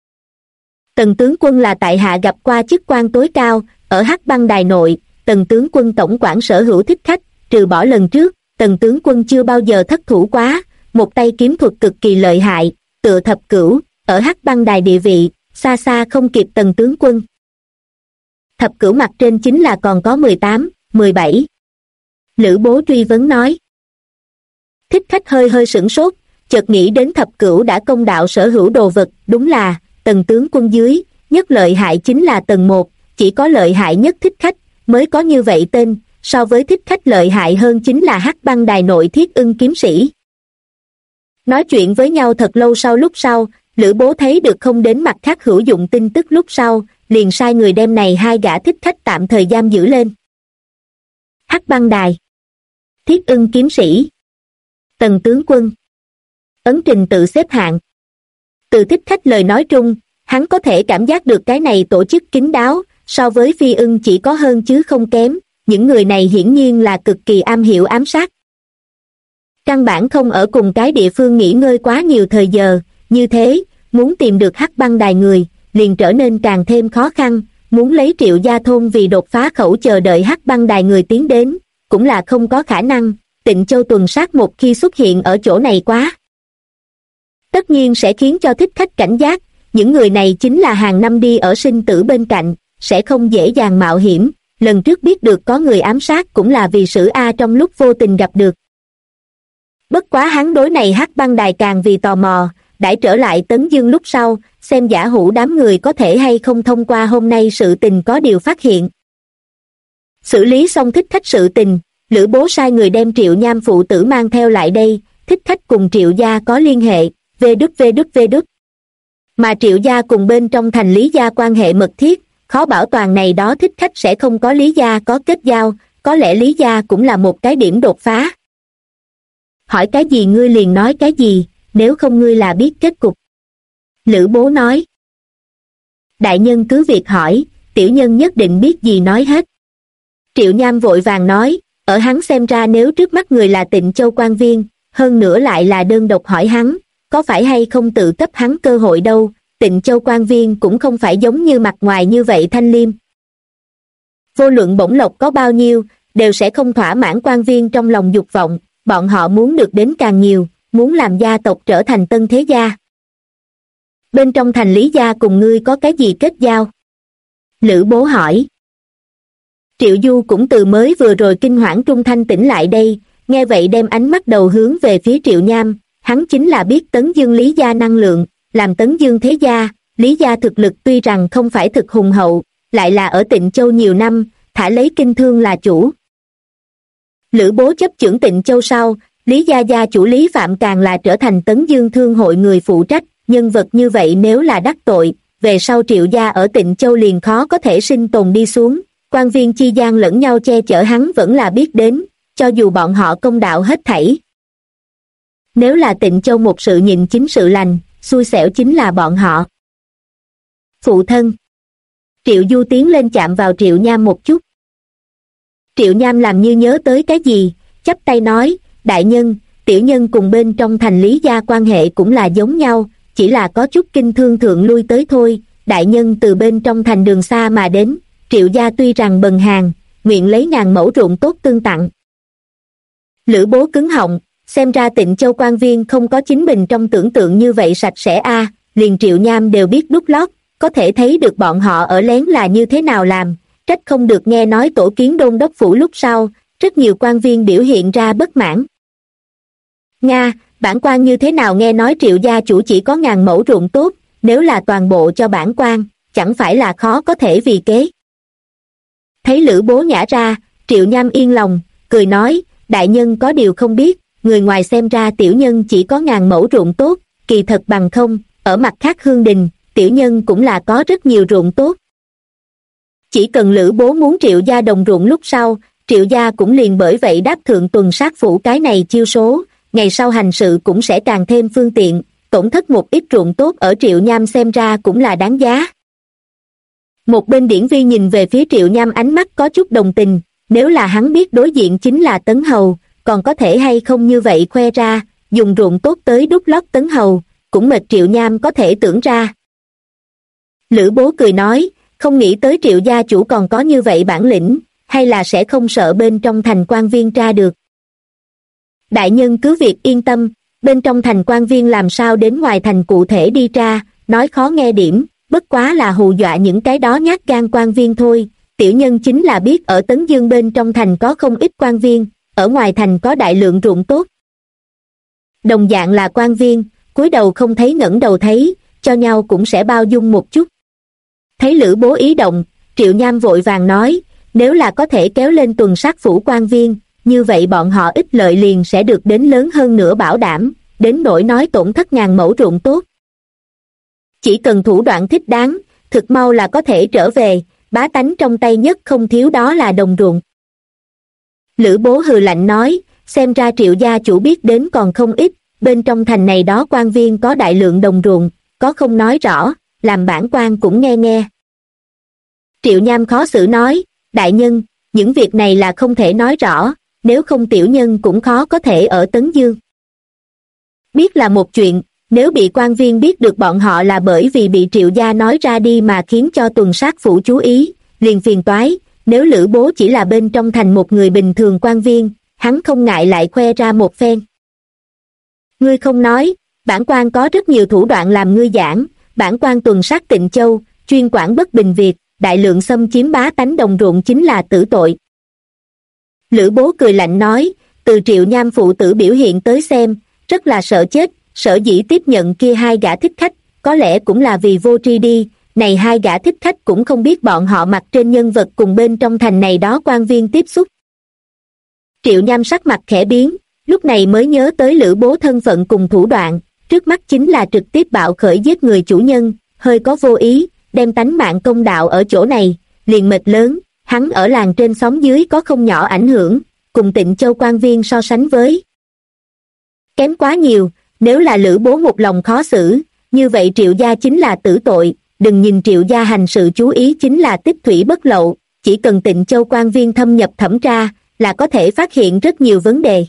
Speaker 1: Tần tướng quân là tại hạ gặp qua chức quan tối cao, ở Hắc Băng Đài nội, Tần tướng quân tổng quản sở hữu thích khách, trừ bỏ lần trước, Tần tướng quân chưa bao giờ thất thủ quá, một tay kiếm thuật cực kỳ lợi hại, tựa Thập Cửu, ở Hắc Băng Đài địa vị, xa xa không kịp Tần tướng quân. Thập Cửu mặt trên chính là còn có 18, 17. Lữ Bố truy vấn nói. Thích khách hơi sửng sốt, chợt nghĩ đến Thập Cửu đã công đạo sở hữu đồ vật, đúng là, Tần tướng quân dưới, nhất lợi hại chính là tầng 1, chỉ có lợi hại nhất thích khách, mới có như vậy tên, so với thích khách lợi hại hơn chính là Hắc Băng Đài nội Thiết Ưng kiếm sĩ. Nói chuyện với nhau thật lâu lúc sau, Lữ Bố thấy được không đến mặt khác hữu dụng tin tức lúc sau, liền sai người đem này hai gã thích khách tạm thời giam giữ lên. Hắc Băng Đài, Thiết Ưng kiếm sĩ, Tần tướng quân, ấn trình tự xếp hạng. Từ thích khách lời nói trung, hắn có thể cảm giác được cái này tổ chức kín đáo, so với Phi Ưng chỉ có hơn chứ không kém, những người này hiển nhiên là cực kỳ am hiểu ám sát. Căn bản không ở cùng cái địa phương nghỉ ngơi quá nhiều thời giờ, như thế, muốn tìm được Hắc Băng Đài người, liền trở nên càng thêm khó khăn, muốn lấy Triệu Gia thôn vì đột phá khẩu chờ đợi Hắc Băng Đài người tiến đến, cũng là không có khả năng. Tịnh Châu tuần sát một khi xuất hiện ở chỗ này quá, tất nhiên sẽ khiến cho thích khách cảnh giác, những người này chính là hàng năm đi ở sinh tử bên cạnh, sẽ không dễ dàng mạo hiểm, lần trước biết được có người ám sát cũng là vì Sử A trong lúc vô tình gặp được. Bất quá hắn đối này Hắc Băng Đài càng vì tò mò, đãi trở lại Tấn Dương lúc sau, xem giả hữu đám người có thể hay không thông qua hôm nay sự tình có điều phát hiện. Xử lý xong thích khách sự tình, Lữ Bố sai người đem Triệu Nham phụ tử mang theo lại đây, thích khách cùng Triệu gia có liên hệ, vđvđvđ. Mà Triệu gia cùng bên trong thành Lý gia quan hệ mật thiết, khó bảo toàn này đó thích khách sẽ không có Lý gia có kết giao, có lẽ Lý gia cũng là một cái điểm đột phá. Hỏi cái gì ngươi liền nói cái gì, nếu không ngươi là biết kết cục. Lữ Bố nói. Đại nhân cứ việc hỏi, tiểu nhân nhất định biết gì nói hết. Triệu Nham vội vàng nói, Ở hắn xem ra nếu trước mắt người là Tịnh Châu quan viên, hơn nữa lại là đơn độc hỏi hắn, có phải hay không tự cấp hắn cơ hội đâu, Tịnh Châu quan viên cũng không phải giống như mặt ngoài như vậy thanh liêm. Vô luận bổng lộc có bao nhiêu, đều sẽ không thỏa mãn quan viên trong lòng dục vọng, bọn họ muốn được đến càng nhiều, muốn làm gia tộc trở thành tân thế gia. Bên trong thành Lý gia cùng ngươi có cái gì kết giao? Lữ Bố hỏi. Triệu Du cũng từ mới vừa rồi kinh hoảng trung thanh tỉnh lại đây, nghe vậy đem ánh mắt đầu hướng về phía Triệu Nham, hắn chính là biết Tấn Dương Lý gia năng lượng, làm Tấn Dương thế gia, Lý gia thực lực tuy rằng không phải thực hùng hậu, lại là ở Tịnh Châu nhiều năm, thả lấy kinh thương là chủ. Lữ Bố chấp chưởng Tịnh Châu sau, Lý gia gia chủ Lý Phạm càng là trở thành Tấn Dương thương hội người phụ trách, nhân vật như vậy nếu là đắc tội, về sau Triệu gia ở Tịnh Châu liền khó có thể sinh tồn đi xuống, quan viên chi gian lẫn nhau che chở hắn vẫn là biết đến, cho dù bọn họ công đạo hết thảy. Nếu là Tịnh Châu một sự nhìn chính sự lành, xui xẻo chính là bọn họ. Phụ thân. Triệu Du tiến lên chạm vào Triệu Nham một chút. Triệu Nham làm như nhớ tới cái gì, chắp tay nói, đại nhân, tiểu nhân cùng bên trong thành Lý gia quan hệ cũng là giống nhau, chỉ là có chút kinh thương thượng lui tới thôi, đại nhân từ bên trong thành đường xa mà đến, Triệu gia tuy rằng bần hàn, nguyện lấy ngàn mẫu ruộng tốt tương tặng. Lữ Bố cứng họng, xem ra Tịnh Châu quan viên không có chính mình trong tưởng tượng như vậy sạch sẽ a, liền Triệu Nham đều biết đút lót, có thể thấy được bọn họ ở lén là như thế nào làm, trách không được nghe nói tổ kiến đôn đốc phủ lúc sau, rất nhiều quan viên biểu hiện ra bất mãn. Nga, bản quan như thế nào nghe nói Triệu gia chủ chỉ có ngàn mẫu ruộng tốt, nếu là toàn bộ cho bản quan, chẳng phải là khó có thể vì kế. Thấy Lữ Bố nhả ra, Triệu Nham yên lòng, cười nói, đại nhân có điều không biết, người ngoài xem ra tiểu nhân chỉ có ngàn mẫu ruộng tốt, kỳ thật bằng không, ở mặt khác Hương Đình, tiểu nhân cũng là có rất nhiều ruộng tốt. Chỉ cần Lữ Bố muốn Triệu gia đồng ruộng lúc sau, Triệu gia cũng liền bởi vậy đáp thượng tuần sát phủ cái này chiêu số, ngày sau hành sự cũng sẽ càng thêm phương tiện, tổn thất một ít ruộng tốt ở Triệu Nham xem ra cũng là đáng giá. Một bên Điển Vi nhìn về phía Triệu Nham ánh mắt có chút đồng tình, nếu là hắn biết đối diện chính là Tấn Hầu, còn có thể hay không như vậy khoe ra, dùng ruộng tốt tới đút lót Tấn Hầu, cũng mệt Triệu Nham có thể tưởng ra. Lữ Bố cười nói, không nghĩ tới Triệu gia chủ còn có như vậy bản lĩnh, hay là sẽ không sợ bên trong thành quan viên tra được. Đại nhân cứ việc yên tâm, bên trong thành quan viên làm sao đến ngoài thành cụ thể đi tra, nói khó nghe điểm, bất quá là hù dọa những cái đó nhát gan quan viên thôi, tiểu nhân chính là biết ở Tấn Dương bên trong thành có không ít quan viên, ở ngoài thành có đại lượng ruộng tốt. Đồng dạng là quan viên, cúi đầu không thấy ngẩng đầu thấy, cho nhau cũng sẽ bao dung một chút. Thấy Lữ Bố ý động, Triệu Nham vội vàng nói, nếu là có thể kéo lên tuần sát phủ quan viên, như vậy bọn họ ích lợi liền sẽ được đến lớn hơn nữa bảo đảm, đến nỗi nói tổn thất ngàn mẫu ruộng tốt. Chỉ cần thủ đoạn thích đáng, thực mau là có thể trở về, bá tánh trong tay nhất không thiếu đó là đồng ruộng. Lữ Bố hừ lạnh nói, xem ra Triệu gia chủ biết đến còn không ít, bên trong thành này đó quan viên có đại lượng đồng ruộng, có không nói rõ, làm bản quan cũng nghe nghe. Triệu Nham khó xử nói, đại nhân, những việc này là không thể nói rõ, nếu không tiểu nhân cũng khó có thể ở Tấn Dương. Biết là một chuyện, nếu bị quan viên biết được bọn họ là bởi vì bị Triệu gia nói ra đi mà khiến cho tuần sát phủ chú ý, liền phiền toái, nếu Lữ Bố chỉ là bên trong thành một người bình thường quan viên, hắn không ngại lại khoe ra một phen. Ngươi không nói, bản quan có rất nhiều thủ đoạn làm ngươi giảng, bản quan tuần sát Tịnh Châu, chuyên quản bất bình việc, đại lượng xâm chiếm bá tánh đồng ruộng chính là tử tội. Lữ Bố cười lạnh nói, từ Triệu Nham phụ tử biểu hiện tới xem, rất là sợ chết, sở dĩ tiếp nhận kia hai gã thích khách, có lẽ cũng là vì vô tri đi, này hai gã thích khách cũng không biết bọn họ mặt trên nhân vật cùng bên trong thành này đó quan viên tiếp xúc. Triệu Nham sắc mặt khẽ biến, lúc này mới nhớ tới Lữ Bố thân phận cùng thủ đoạn, trước mắt chính là trực tiếp bạo khởi giết người chủ nhân, hơi có vô ý, đem tánh mạng công đạo ở chỗ này, liền mệt lớn, hắn ở làng trên xóm dưới có không nhỏ ảnh hưởng, cùng Tịnh Châu quan viên so sánh với kém quá nhiều, nếu là Lữ Bố một lòng khó xử, như vậy Triệu gia chính là tử tội, đừng nhìn Triệu gia hành sự chú ý chính là tích thủy bất lậu, chỉ cần Tịnh Châu quan viên thâm nhập thẩm tra, là có thể phát hiện rất nhiều vấn đề.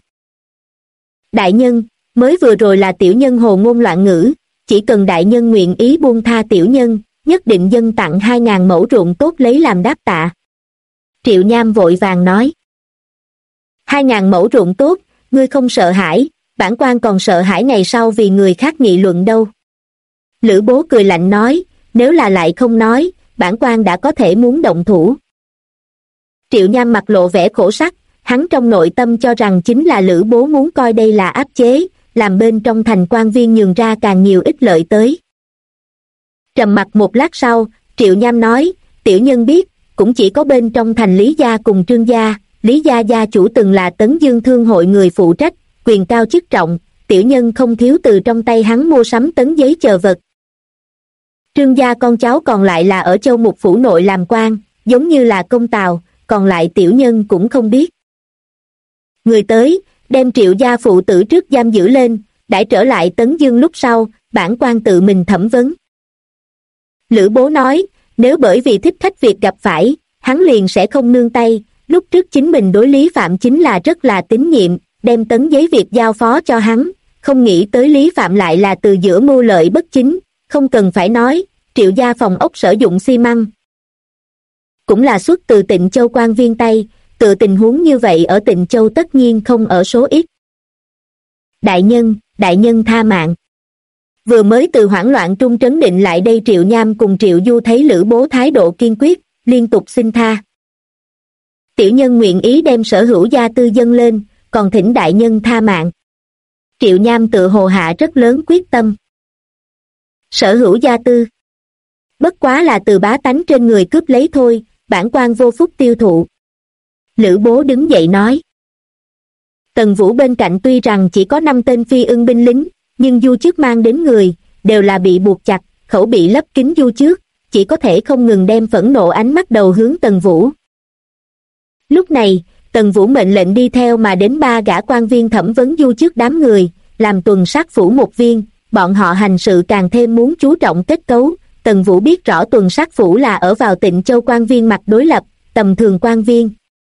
Speaker 1: Đại nhân, mới vừa rồi là tiểu nhân hồ ngôn loạn ngữ, chỉ cần đại nhân nguyện ý buông tha tiểu nhân, nhất định dâng tặng 2.000 mẫu ruộng tốt lấy làm đáp tạ. Triệu Nham vội vàng nói. 2.000 mẫu ruộng tốt, ngươi không sợ hãi, bản quan còn sợ hãi ngày sau vì người khác nghị luận đâu. Lữ Bố cười lạnh nói, nếu là lại không nói, bản quan đã có thể muốn động thủ. Triệu Nham mặt lộ vẻ khổ sắc, hắn trong nội tâm cho rằng chính là Lữ Bố muốn coi đây là áp chế, làm bên trong thành quan viên nhường ra càng nhiều ích lợi tới. Trầm mặc một lát sau, Triệu Nham nói, tiểu nhân biết, cũng chỉ có bên trong thành Lý gia cùng Trương gia, Lý gia gia chủ từng là Tấn Dương Thương hội người phụ trách, quyền cao chức trọng, tiểu nhân không thiếu từ trong tay hắn mua sắm tấn giấy chờ vật. Trương gia con cháu còn lại là ở Châu Mục phủ nội làm quan, giống như là công tào, còn lại tiểu nhân cũng không biết. Người tới, đem Triệu gia phụ tử trước giam giữ lên, đãi trở lại Tấn Dương lúc sau, bản quan tự mình thẩm vấn. Lữ Bố nói, nếu bởi vì thích khách việc gặp phải, hắn liền sẽ không nương tay, lúc trước chính mình đối Lý Phạm chính là rất là tín nhiệm, đem tấn giấy việc giao phó cho hắn, không nghĩ tới Lý Phạm lại là từ giữa mưu lợi bất chính, không cần phải nói, Triệu gia phòng ốc sử dụng xi măng. Cũng là xuất từ Tịnh Châu quan viên tay, tự tình huống như vậy ở Tịnh Châu tất nhiên không ở số ít. Đại nhân tha mạng. Vừa mới từ hoảng loạn trung trấn định lại đây Triệu Nham cùng Triệu Du thấy Lữ Bố thái độ kiên quyết, liên tục xin tha. Tiểu nhân nguyện ý đem sở hữu gia tư dâng lên, còn thỉnh đại nhân tha mạng. Triệu Nham tự hồ hạ rất lớn quyết tâm. Sở hữu gia tư. Bất quá là từ bá tánh trên người cướp lấy thôi, bản quan vô phúc tiêu thụ. Lữ Bố đứng dậy nói. Tần Vũ bên cạnh tuy rằng chỉ có 5 tên phi ưng binh lính, nhưng Du Trước mang đến người, đều là bị buộc chặt, khẩu bị lấp kín Du Trước, chỉ có thể không ngừng đem phẫn nộ ánh mắt đầu hướng Tần Vũ. Lúc này, Tần Vũ mệnh lệnh đi theo mà đến 3 gã quan viên thẩm vấn Du Trước đám người, làm tuần sát phủ một viên, bọn họ hành sự càng thêm muốn chú trọng kết cấu. Tần Vũ biết rõ tuần sát phủ là ở vào Tịnh Châu quan viên mặt đối lập, tầm thường quan viên.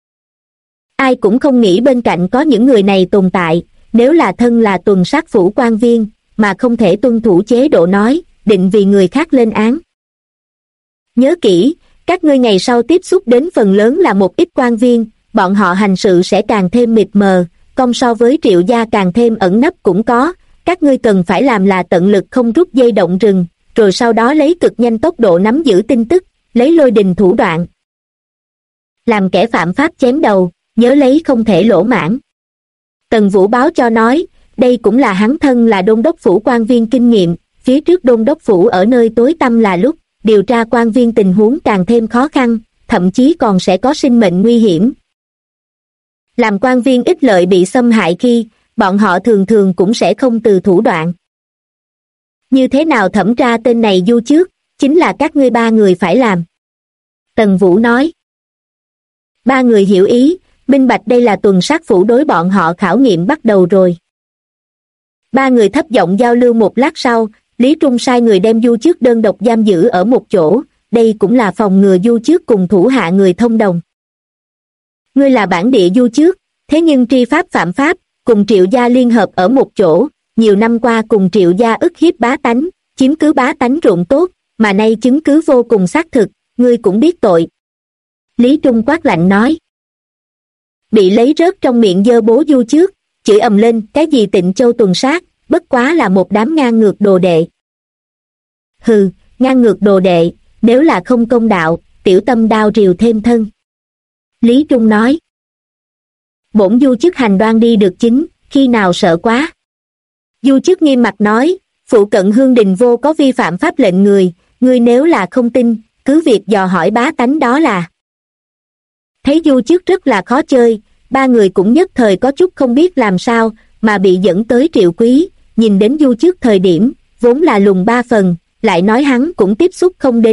Speaker 1: Ai cũng không nghĩ bên cạnh có những người này tồn tại, nếu là thân là tuần sát phủ quan viên, mà không thể tuân thủ chế độ nói, định vì người khác lên án. Nhớ kỹ, các ngươi ngày sau tiếp xúc đến phần lớn là một ít quan viên, bọn họ hành sự sẽ càng thêm mịt mờ, công so với Triệu gia càng thêm ẩn nấp cũng có, các ngươi cần phải làm là tận lực không rút dây động rừng, rồi sau đó lấy cực nhanh tốc độ nắm giữ tin tức, lấy lôi đình thủ đoạn. Làm kẻ phạm pháp chém đầu, nhớ lấy không thể lỗ mãn. Tần Vũ báo cho nói, đây cũng là hắn thân là đôn đốc phủ quan viên kinh nghiệm, phía trước đôn đốc phủ ở nơi tối tăm là lúc, điều tra quan viên tình huống càng thêm khó khăn, thậm chí còn sẽ có sinh mệnh nguy hiểm. Làm quan viên ích lợi bị xâm hại khi, bọn họ thường thường cũng sẽ không từ thủ đoạn. Như thế nào thẩm tra tên này Du Trước, chính là các ngươi 3 người phải làm. Tần Vũ nói. 3 người hiểu ý, minh bạch đây là tuần sát phủ đối bọn họ khảo nghiệm bắt đầu rồi. 3 người thấp giọng giao lưu một lát sau, Lý Trung sai người đem Du Trước đơn độc giam giữ ở một chỗ, đây cũng là phòng ngừa Du Trước cùng thủ hạ người thông đồng. Ngươi là bản địa Du Trước, thế nhưng tri pháp phạm pháp, cùng Triệu gia liên hợp ở một chỗ, nhiều năm qua cùng Triệu gia ức hiếp bá tánh, chiếm cứ bá tánh ruộng tốt, mà nay chứng cứ vô cùng xác thực, ngươi cũng biết tội. Lý Trung quát lạnh nói. Bị lấy rớt trong miệng dơ bố Du Trước, chửi ầm lên, cái gì Tịnh Châu tuần sát, bất quá là một đám ngang ngược đồ đệ. Hừ, ngang ngược đồ đệ, nếu là không công đạo, tiểu tâm đao rìu thêm thân. Lý Trung nói. Bổn Du Trước hành đoan đi được chính, khi nào sợ quá. Du Trước nghiêm mặt nói, phụ cận Hương Đình vô có vi phạm pháp lệnh người, ngươi nếu là không tin, cứ việc dò hỏi bá tánh đó là. Thấy Du Trước rất là khó chơi, 3 người cũng nhất thời có chút không biết làm sao, mà bị dẫn tới Triệu Quý, nhìn đến Du Trước thời điểm, vốn là lùn 3 phần, lại nói hắn cũng tiếp xúc không đến